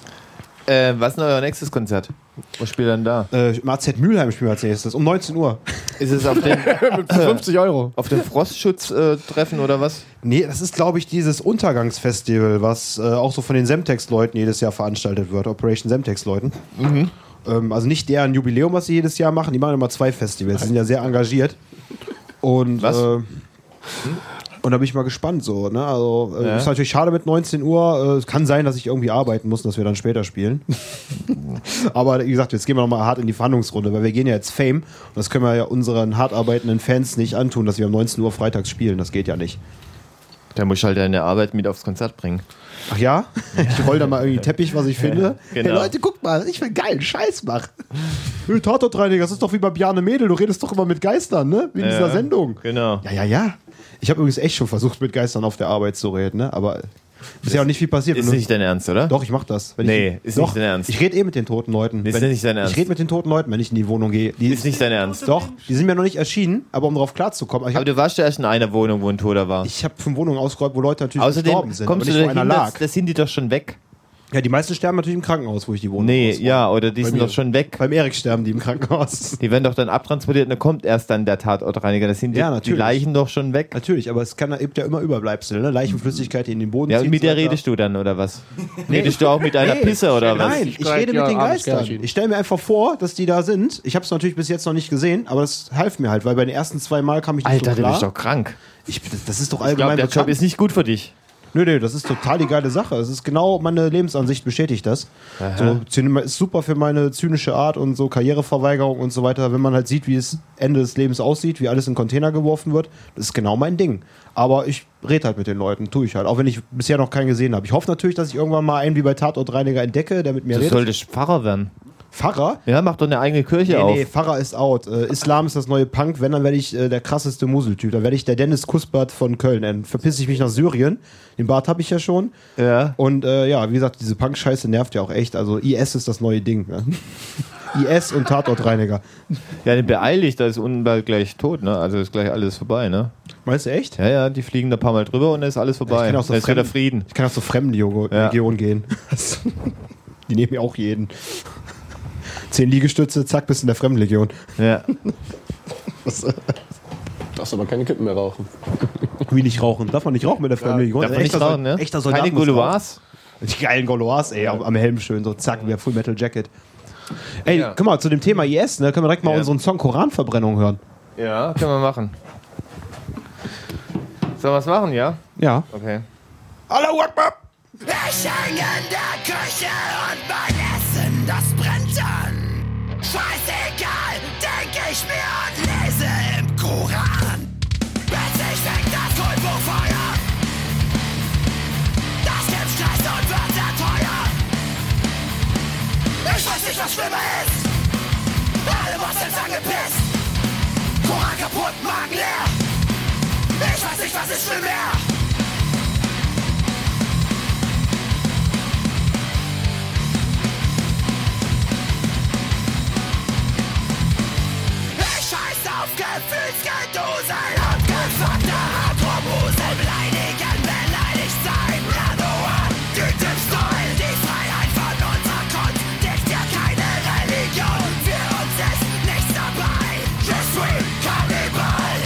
Äh, was ist denn euer nächstes Konzert? Was spielt dann da? Äh, im A Z Mülheim spielen wir als nächstes. Um neunzehn Uhr. Ist es auf dem, Mit fünfzig Euro. auf dem Frostschutz-Treffen oder was? Nee, das ist, glaube ich, dieses Untergangsfestival, was äh, auch so von den Semtex-Leuten jedes Jahr veranstaltet wird. Operation Semtex-Leuten. Ähm, also nicht deren Jubiläum, was sie jedes Jahr machen. Die machen immer zwei Festivals. Die sind ja sehr engagiert. Und, Was? Äh, und da bin ich mal gespannt so. Ne? Also äh, Ja. ist natürlich schade mit neunzehn Uhr. Äh, es kann sein, dass ich irgendwie arbeiten muss, dass wir dann später spielen. Aber wie gesagt, jetzt gehen wir noch mal hart in die Verhandlungsrunde, weil wir gehen ja jetzt Fame. Und das können wir ja unseren hart arbeitenden Fans nicht antun, dass wir um neunzehn Uhr freitags spielen. Das geht ja nicht. Da muss ich halt deine Arbeit mit aufs Konzert bringen. Ach ja? Ich roll da mal irgendwie Teppich, was ich finde. genau. Hey Leute, guck mal, ich will geilen Scheiß machen. Hey, Tatortreiniger, das ist doch wie bei Bjarne Mädel. Du redest doch immer mit Geistern, ne? Wie in dieser Sendung. Genau. Ja, ja, ja. Ich habe übrigens echt schon versucht, mit Geistern auf der Arbeit zu reden, ne? Aber ist ja auch nicht viel passiert. Ist Wenn du- nicht dein Ernst, oder? Doch, ich mach das. Wenn Nee, ich, ist doch, nicht dein Ernst. Ich rede eh mit den toten Leuten. Ist Wenn- nicht dein Ernst. Ich rede mit den toten Leuten, wenn ich in die Wohnung gehe. Die Ist nicht dein Ernst. Doch, die sind mir noch nicht erschienen, aber um darauf klarzukommen. Ich Aber habe du warst ja erst in einer Wohnung, wo ein Toter war. hab fünf Wohnungen ausgeräumt, wo Leute natürlich Außerdem gestorben sind. kommst aber du nicht, wo einer dahin, lag. das, das sind die doch schon weg. Ja, die meisten sterben natürlich im Krankenhaus, wo ich die Wohnung Nee, ausräume. ja, oder die Bei sind mir. doch schon weg. Beim Erik sterben die im Krankenhaus. Die werden doch dann abtransportiert und dann kommt erst dann der Tatortreiniger. Das sind die, Ja, die natürlich. Leichen doch schon weg. Natürlich, aber es kann, gibt ja immer Überbleibsel, ne? Leichenflüssigkeit, die in den Boden Ja, und ziehen mit der so weiter. redest du dann, oder was? Redest du auch mit einer Pisse, oder was? Nein, ich Streit, rede mit ja, den abends Geistern. Kerlchen. Ich stelle mir einfach vor, dass die da sind. Ich habe es natürlich bis jetzt noch nicht gesehen, aber das half mir halt, weil bei den ersten zwei Mal kam ich nicht Alter, so du klar. bist doch krank. Ich, das ist doch Ich glaube, allgemein der Job bekannt. ist nicht gut für dich. Nö, nö, das ist total die geile Sache. Das ist genau meine Lebensansicht, bestätigt das. So, Cinema ist super für meine zynische Art und so Karriereverweigerung und so weiter. Wenn man halt sieht, wie es Ende des Lebens aussieht, wie alles in Container geworfen wird, das ist genau mein Ding. Aber ich rede halt mit den Leuten, tue ich halt. Auch wenn ich bisher noch keinen gesehen habe. Ich hoffe natürlich, dass ich irgendwann mal einen wie bei Tatortreiniger entdecke, der mit mir Du redet. solltest Pfarrer werden. Pfarrer? Ja, mach doch eine eigene Kirche Nee, auf. nee, Pfarrer ist out. Äh, Islam ist das neue Punk. Wenn, dann werde ich äh, der krasseste Museltyp. Dann werde ich der Dennis Kuspert von Köln. Dann verpisse ich mich nach Syrien. Den Bart habe ich ja schon. Ja. Und äh, ja, wie gesagt, diese Punk-Scheiße nervt ja auch echt. Also I S ist das neue Ding. Ne? I S und Tatortreiniger. Ja, den beeil dich, da ist unten bald gleich tot, ne? Also ist gleich alles vorbei, ne? Meinst du echt? Ja, ja, die fliegen da ein paar Mal drüber und dann ist alles vorbei. Ich kann auch so dann ist wieder Fremd- Frieden. Ich kann auch zur Fremdenlegion Ja. gehen. Die nehmen ja auch jeden. Zehn Liegestütze, zack, bist in der Fremdenlegion. Ja. Darfst aber keine Kippen mehr rauchen. Wie nicht rauchen? Darf man nicht rauchen mit der Fremdenlegion? Darf man nicht Echter rauchen, ne? Sol- Echter Soldat Keine muss rauchen. Gauloise. Die geilen Gaulois, ey, am, am Helm schön, so zack, wie ein Full Metal Jacket. Ey, Ja. guck mal, zu dem Thema I S, ne, können wir direkt mal Ja. unseren Song Koranverbrennung hören. Ja, können wir machen. Sollen wir es machen, ja? Ja. Okay. Allahu Akbar! Ich häng in der Küche und mein Essen, das brennt an. Scheißegal, denk ich mir und lese im Koran. Plötzlich fängt das Kohlbuchfeuer. Das gibt Stress und wird sehr teuer. Ich weiß nicht, was schlimmer ist. Alle Moslems angepisst. Koran kaputt, Magen leer. Ich weiß nicht, was ist schlimmer. Ich scheiß auf Gefühlsgedusel und gefuckte Hardcore-Musel. Beleidigen, beleidigt sein. Erdogan, Typ Style. Die Freiheit von unserer Kunst diktiert keine Religion. Für uns ist nichts dabei. Je suis Kannibal.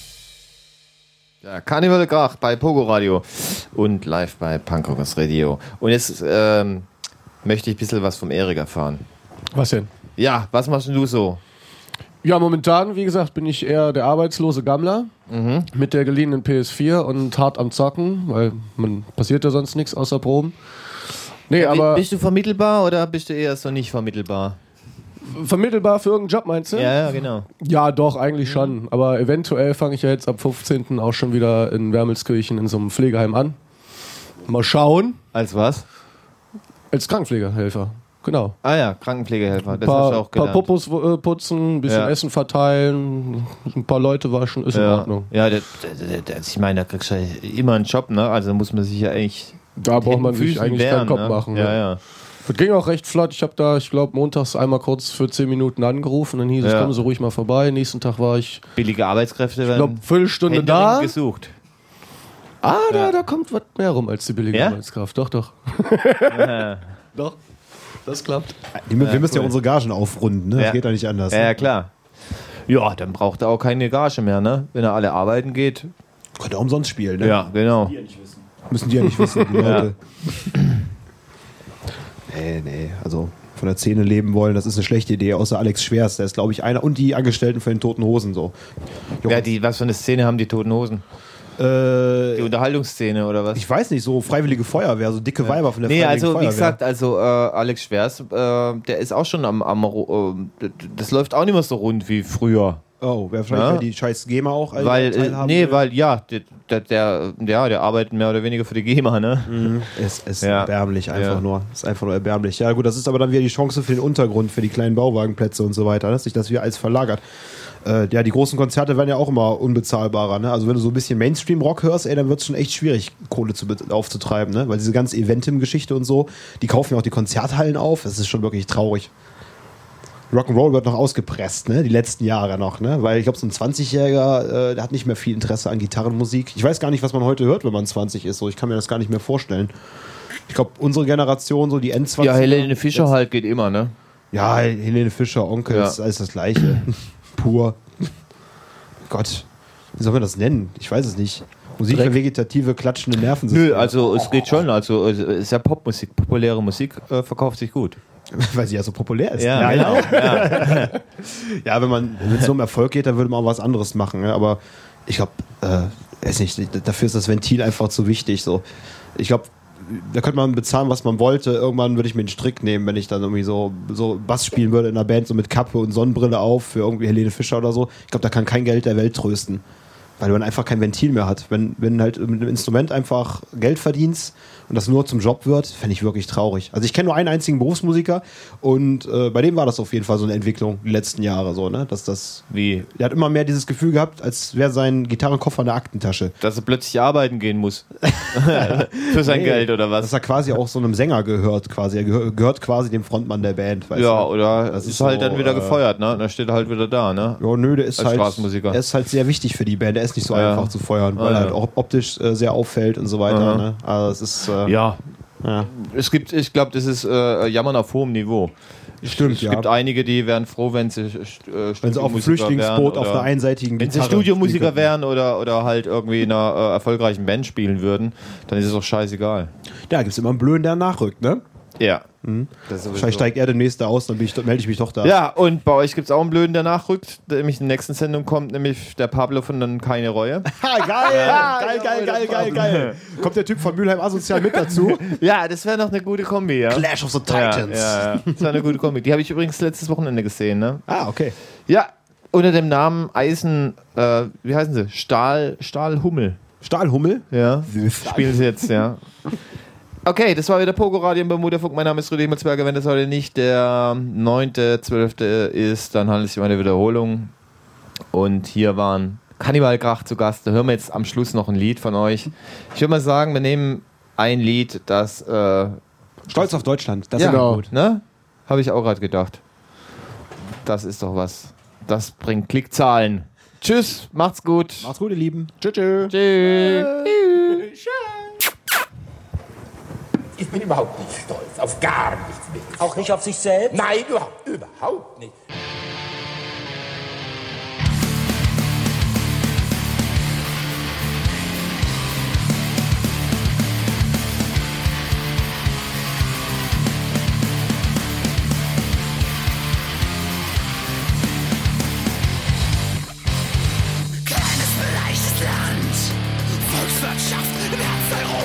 Ja, Karneval Krach bei Pogo Radio und live bei Punkrockers Radio. Und jetzt, ähm, möchte ich ein bisschen was vom Erik erfahren. Was denn? Ja, was machst denn du so? Ja, momentan, wie gesagt, bin ich eher der arbeitslose Gammler Mhm. mit der geliehenen P S vier und hart am Zocken, weil man passiert ja sonst nichts außer Proben. Nee, Ja, aber bist du vermittelbar oder bist du eher so nicht vermittelbar? vermittelbar für irgendeinen Job, meinst du? Ja, ja, genau. Ja, doch, eigentlich schon. Aber eventuell fange ich ja jetzt ab fünfzehnten auch schon wieder in Wermelskirchen in so einem Pflegeheim an. Mal schauen. Als was? Als Krankenpflegehelfer. Genau. Ah ja, Krankenpflegehelfer. Ein Das hast du paar, auch paar gelernt. Popos äh, putzen, ein bisschen Ja. Essen verteilen, ein paar Leute waschen, ist in Ja, Ordnung. ja das, das, das, ich meine, da kriegst du ja immer einen Job, ne? Also muss man sich ja eigentlich. Da braucht man sich Füßen eigentlich wehren, keinen Kopf ne? machen. Ja, ne? ja. Das ging auch recht flott. Ich habe da, ich glaube, montags einmal kurz für zehn Minuten angerufen. Dann hieß es, Ja. kommen Sie ruhig mal vorbei. Nächsten Tag war ich, Billige Arbeitskräfte ich werden glaube, Viertelstunde händeringend da. gesucht. Ah, da, da kommt was mehr rum als die billige Ja? Arbeitskraft. Doch, doch. Doch, das klappt. Die, wir müssen ja cool. unsere Gagen aufrunden, ne? Das Ja. geht ja nicht anders. Ja, ja, Ne? klar. Ja, dann braucht er auch keine Gage mehr, ne? Wenn er alle arbeiten geht. Könnt ihr umsonst spielen, ne? Ja, genau. Müssen die ja nicht wissen, die Leute. Nee, nee, also von der Szene leben wollen, das ist eine schlechte Idee, außer Alex Schwers, der ist, glaube ich, einer. Und die Angestellten von den Toten Hosen so. Ja, die, was für eine Szene haben die Toten Hosen? Äh, Die Unterhaltungsszene oder was? ich weiß nicht, so Freiwillige Feuerwehr, so dicke Weiber von der Nee, Freiwilligen also Feuerwehr. wie gesagt, also äh, Alex Schwers, äh, der ist auch schon am, am äh, das läuft auch nicht mehr so rund wie früher. Oh, wäre wahrscheinlich Ja. weil die scheiß GEMA auch alle Weil, äh, teilhaben nee, will. weil, ja, der, der, der, ja, der arbeitet mehr oder weniger für die GEMA, ne? Mhm. Es ist Ja. erbärmlich einfach Ja. nur. Ist einfach nur erbärmlich. Ja gut, das ist aber dann wieder die Chance für den Untergrund, für die kleinen Bauwagenplätze und so weiter, dass sich das wieder alles verlagert. Äh, ja, die großen Konzerte werden ja auch immer unbezahlbarer, ne? Also wenn du so ein bisschen Mainstream-Rock hörst, ey, dann wird es schon echt schwierig, Kohle zu be- aufzutreiben, ne? Weil diese ganze Eventim-Geschichte und so, die kaufen ja auch die Konzerthallen auf. Das ist schon wirklich traurig. Rock'n'Roll wird noch ausgepresst, ne? Die letzten Jahre noch, ne? Weil ich glaube, so ein zwanzigjähriger, äh, der hat nicht mehr viel Interesse an Gitarrenmusik. Ich weiß gar nicht, was man heute hört, wenn man zwanzig ist. So, ich kann mir das gar nicht mehr vorstellen. Ich glaube, unsere Generation, so die Endzwanziger. Ja, Helene Fischer halt geht immer, ne? Ja, Helene Fischer, Onkel, Ja. ist alles das Gleiche. Pur. Gott, wie soll man das nennen? Ich weiß es nicht. Musik für vegetative, klatschende Nerven. Nö, also es geht schon, also es ist ja Popmusik, populäre Musik äh, verkauft sich gut. Weil sie ja so populär ist. Ja, genau. Ja. Ja, wenn man wenn es nur um Erfolg geht, dann würde man auch was anderes machen. Ne? Aber ich glaube, äh, weiß nicht, dafür ist das Ventil einfach zu wichtig. So. Ich glaube, da könnte man bezahlen, was man wollte. Irgendwann würde ich mir einen Strick nehmen, wenn ich dann irgendwie so, so Bass spielen würde in einer Band, so mit Kappe und Sonnenbrille auf für irgendwie Helene Fischer oder so. Ich glaube, da kann kein Geld der Welt trösten. Weil man einfach kein Ventil mehr hat. Wenn, wenn halt mit einem Instrument einfach Geld verdienst und das nur zum Job wird, fände ich wirklich traurig. Also ich kenne nur einen einzigen Berufsmusiker und äh, bei dem war das auf jeden Fall so eine Entwicklung die letzten Jahre so, ne? Dass das. Wie? Der hat immer mehr dieses Gefühl gehabt, als wäre sein Gitarrenkoffer eine Aktentasche. Dass er plötzlich arbeiten gehen muss. Für sein Nee, Geld oder Dass was? er quasi auch so einem Sänger gehört, quasi. Er gehör, gehört quasi dem Frontmann der Band. Weißt Ja, du? oder Das ist, ist halt so, dann wieder äh, gefeuert, ne? Dann steht er halt wieder da, ne? Ja, nö, der ist Als halt. Straßenmusiker. Er ist halt sehr wichtig für die Band. Der ist nicht so Ja. einfach zu feuern, weil Ah, er ja. halt auch optisch äh, sehr auffällt und so weiter. Aha. Ne? Also es ist. Äh, Ja. ja. Es gibt, ich glaube, das ist äh, Jammern auf hohem Niveau. Stimmt, Es ja. gibt einige, die wären froh, wenn sie äh, Wenn sie auf dem Flüchtlingsboot auf einer einseitigen Wenn sie Gitarre Studiomusiker spielen wären oder, oder halt irgendwie in einer äh, erfolgreichen Band spielen würden, dann ist es doch scheißegal. könnten. Ja, gibt es immer einen Blöden, der nachrückt, ne? Ja. Mhm. Das ist sowieso. Wahrscheinlich steigt er demnächst da aus, dann bin ich, melde ich mich doch da. Ja, und bei euch gibt es auch einen Blöden, der nachrückt, der nämlich in der nächsten Sendung kommt, nämlich der Pablo von dann Keine Reue. Ha, geil, geil, geil, geil, geil, geil. Kommt der Typ von Mülheim Asozial mit dazu? Ja, das wäre noch eine gute Kombi, ja. Clash of the Ja, Titans. ja, ja. Das wäre eine gute Kombi. Die habe ich übrigens letztes Wochenende gesehen, ne? Ah, okay. Ja, unter dem Namen Eisen, äh, wie heißen sie? Stahl, Stahlhummel. Stahlhummel? Ja, spielen sie jetzt, ja. Okay, das war wieder Pogo Radio im Bermuda-Funk. Mein Name ist Rudi Himmelsberger. Wenn das heute nicht der neunte zwölfte ist, dann handelt es sich um eine Wiederholung. Und hier waren Cannibal Krach zu Gast. Da hören wir jetzt am Schluss noch ein Lied von euch. Ich würde mal sagen, wir nehmen ein Lied, das... Äh, Stolz auf Deutschland. Das ja, ist genau. gut. ne? Habe ich auch gerade gedacht. Das ist doch was. Das bringt Klickzahlen. Tschüss, macht's gut. Macht's gut, ihr Lieben. Tschüss. tschüss. Tschüss. Ich bin überhaupt nicht stolz, auf gar nichts mehr. Auch nicht auf sich selbst? Nein, überhaupt, überhaupt nicht.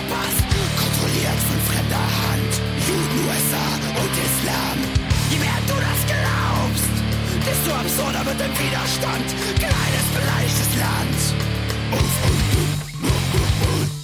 Europas, kontrolliert von fremder Hand. Juden, U S A und Islam. Je mehr du das glaubst, desto absurder wird dein Widerstand. Kleines, beleidigtes Land. Auf und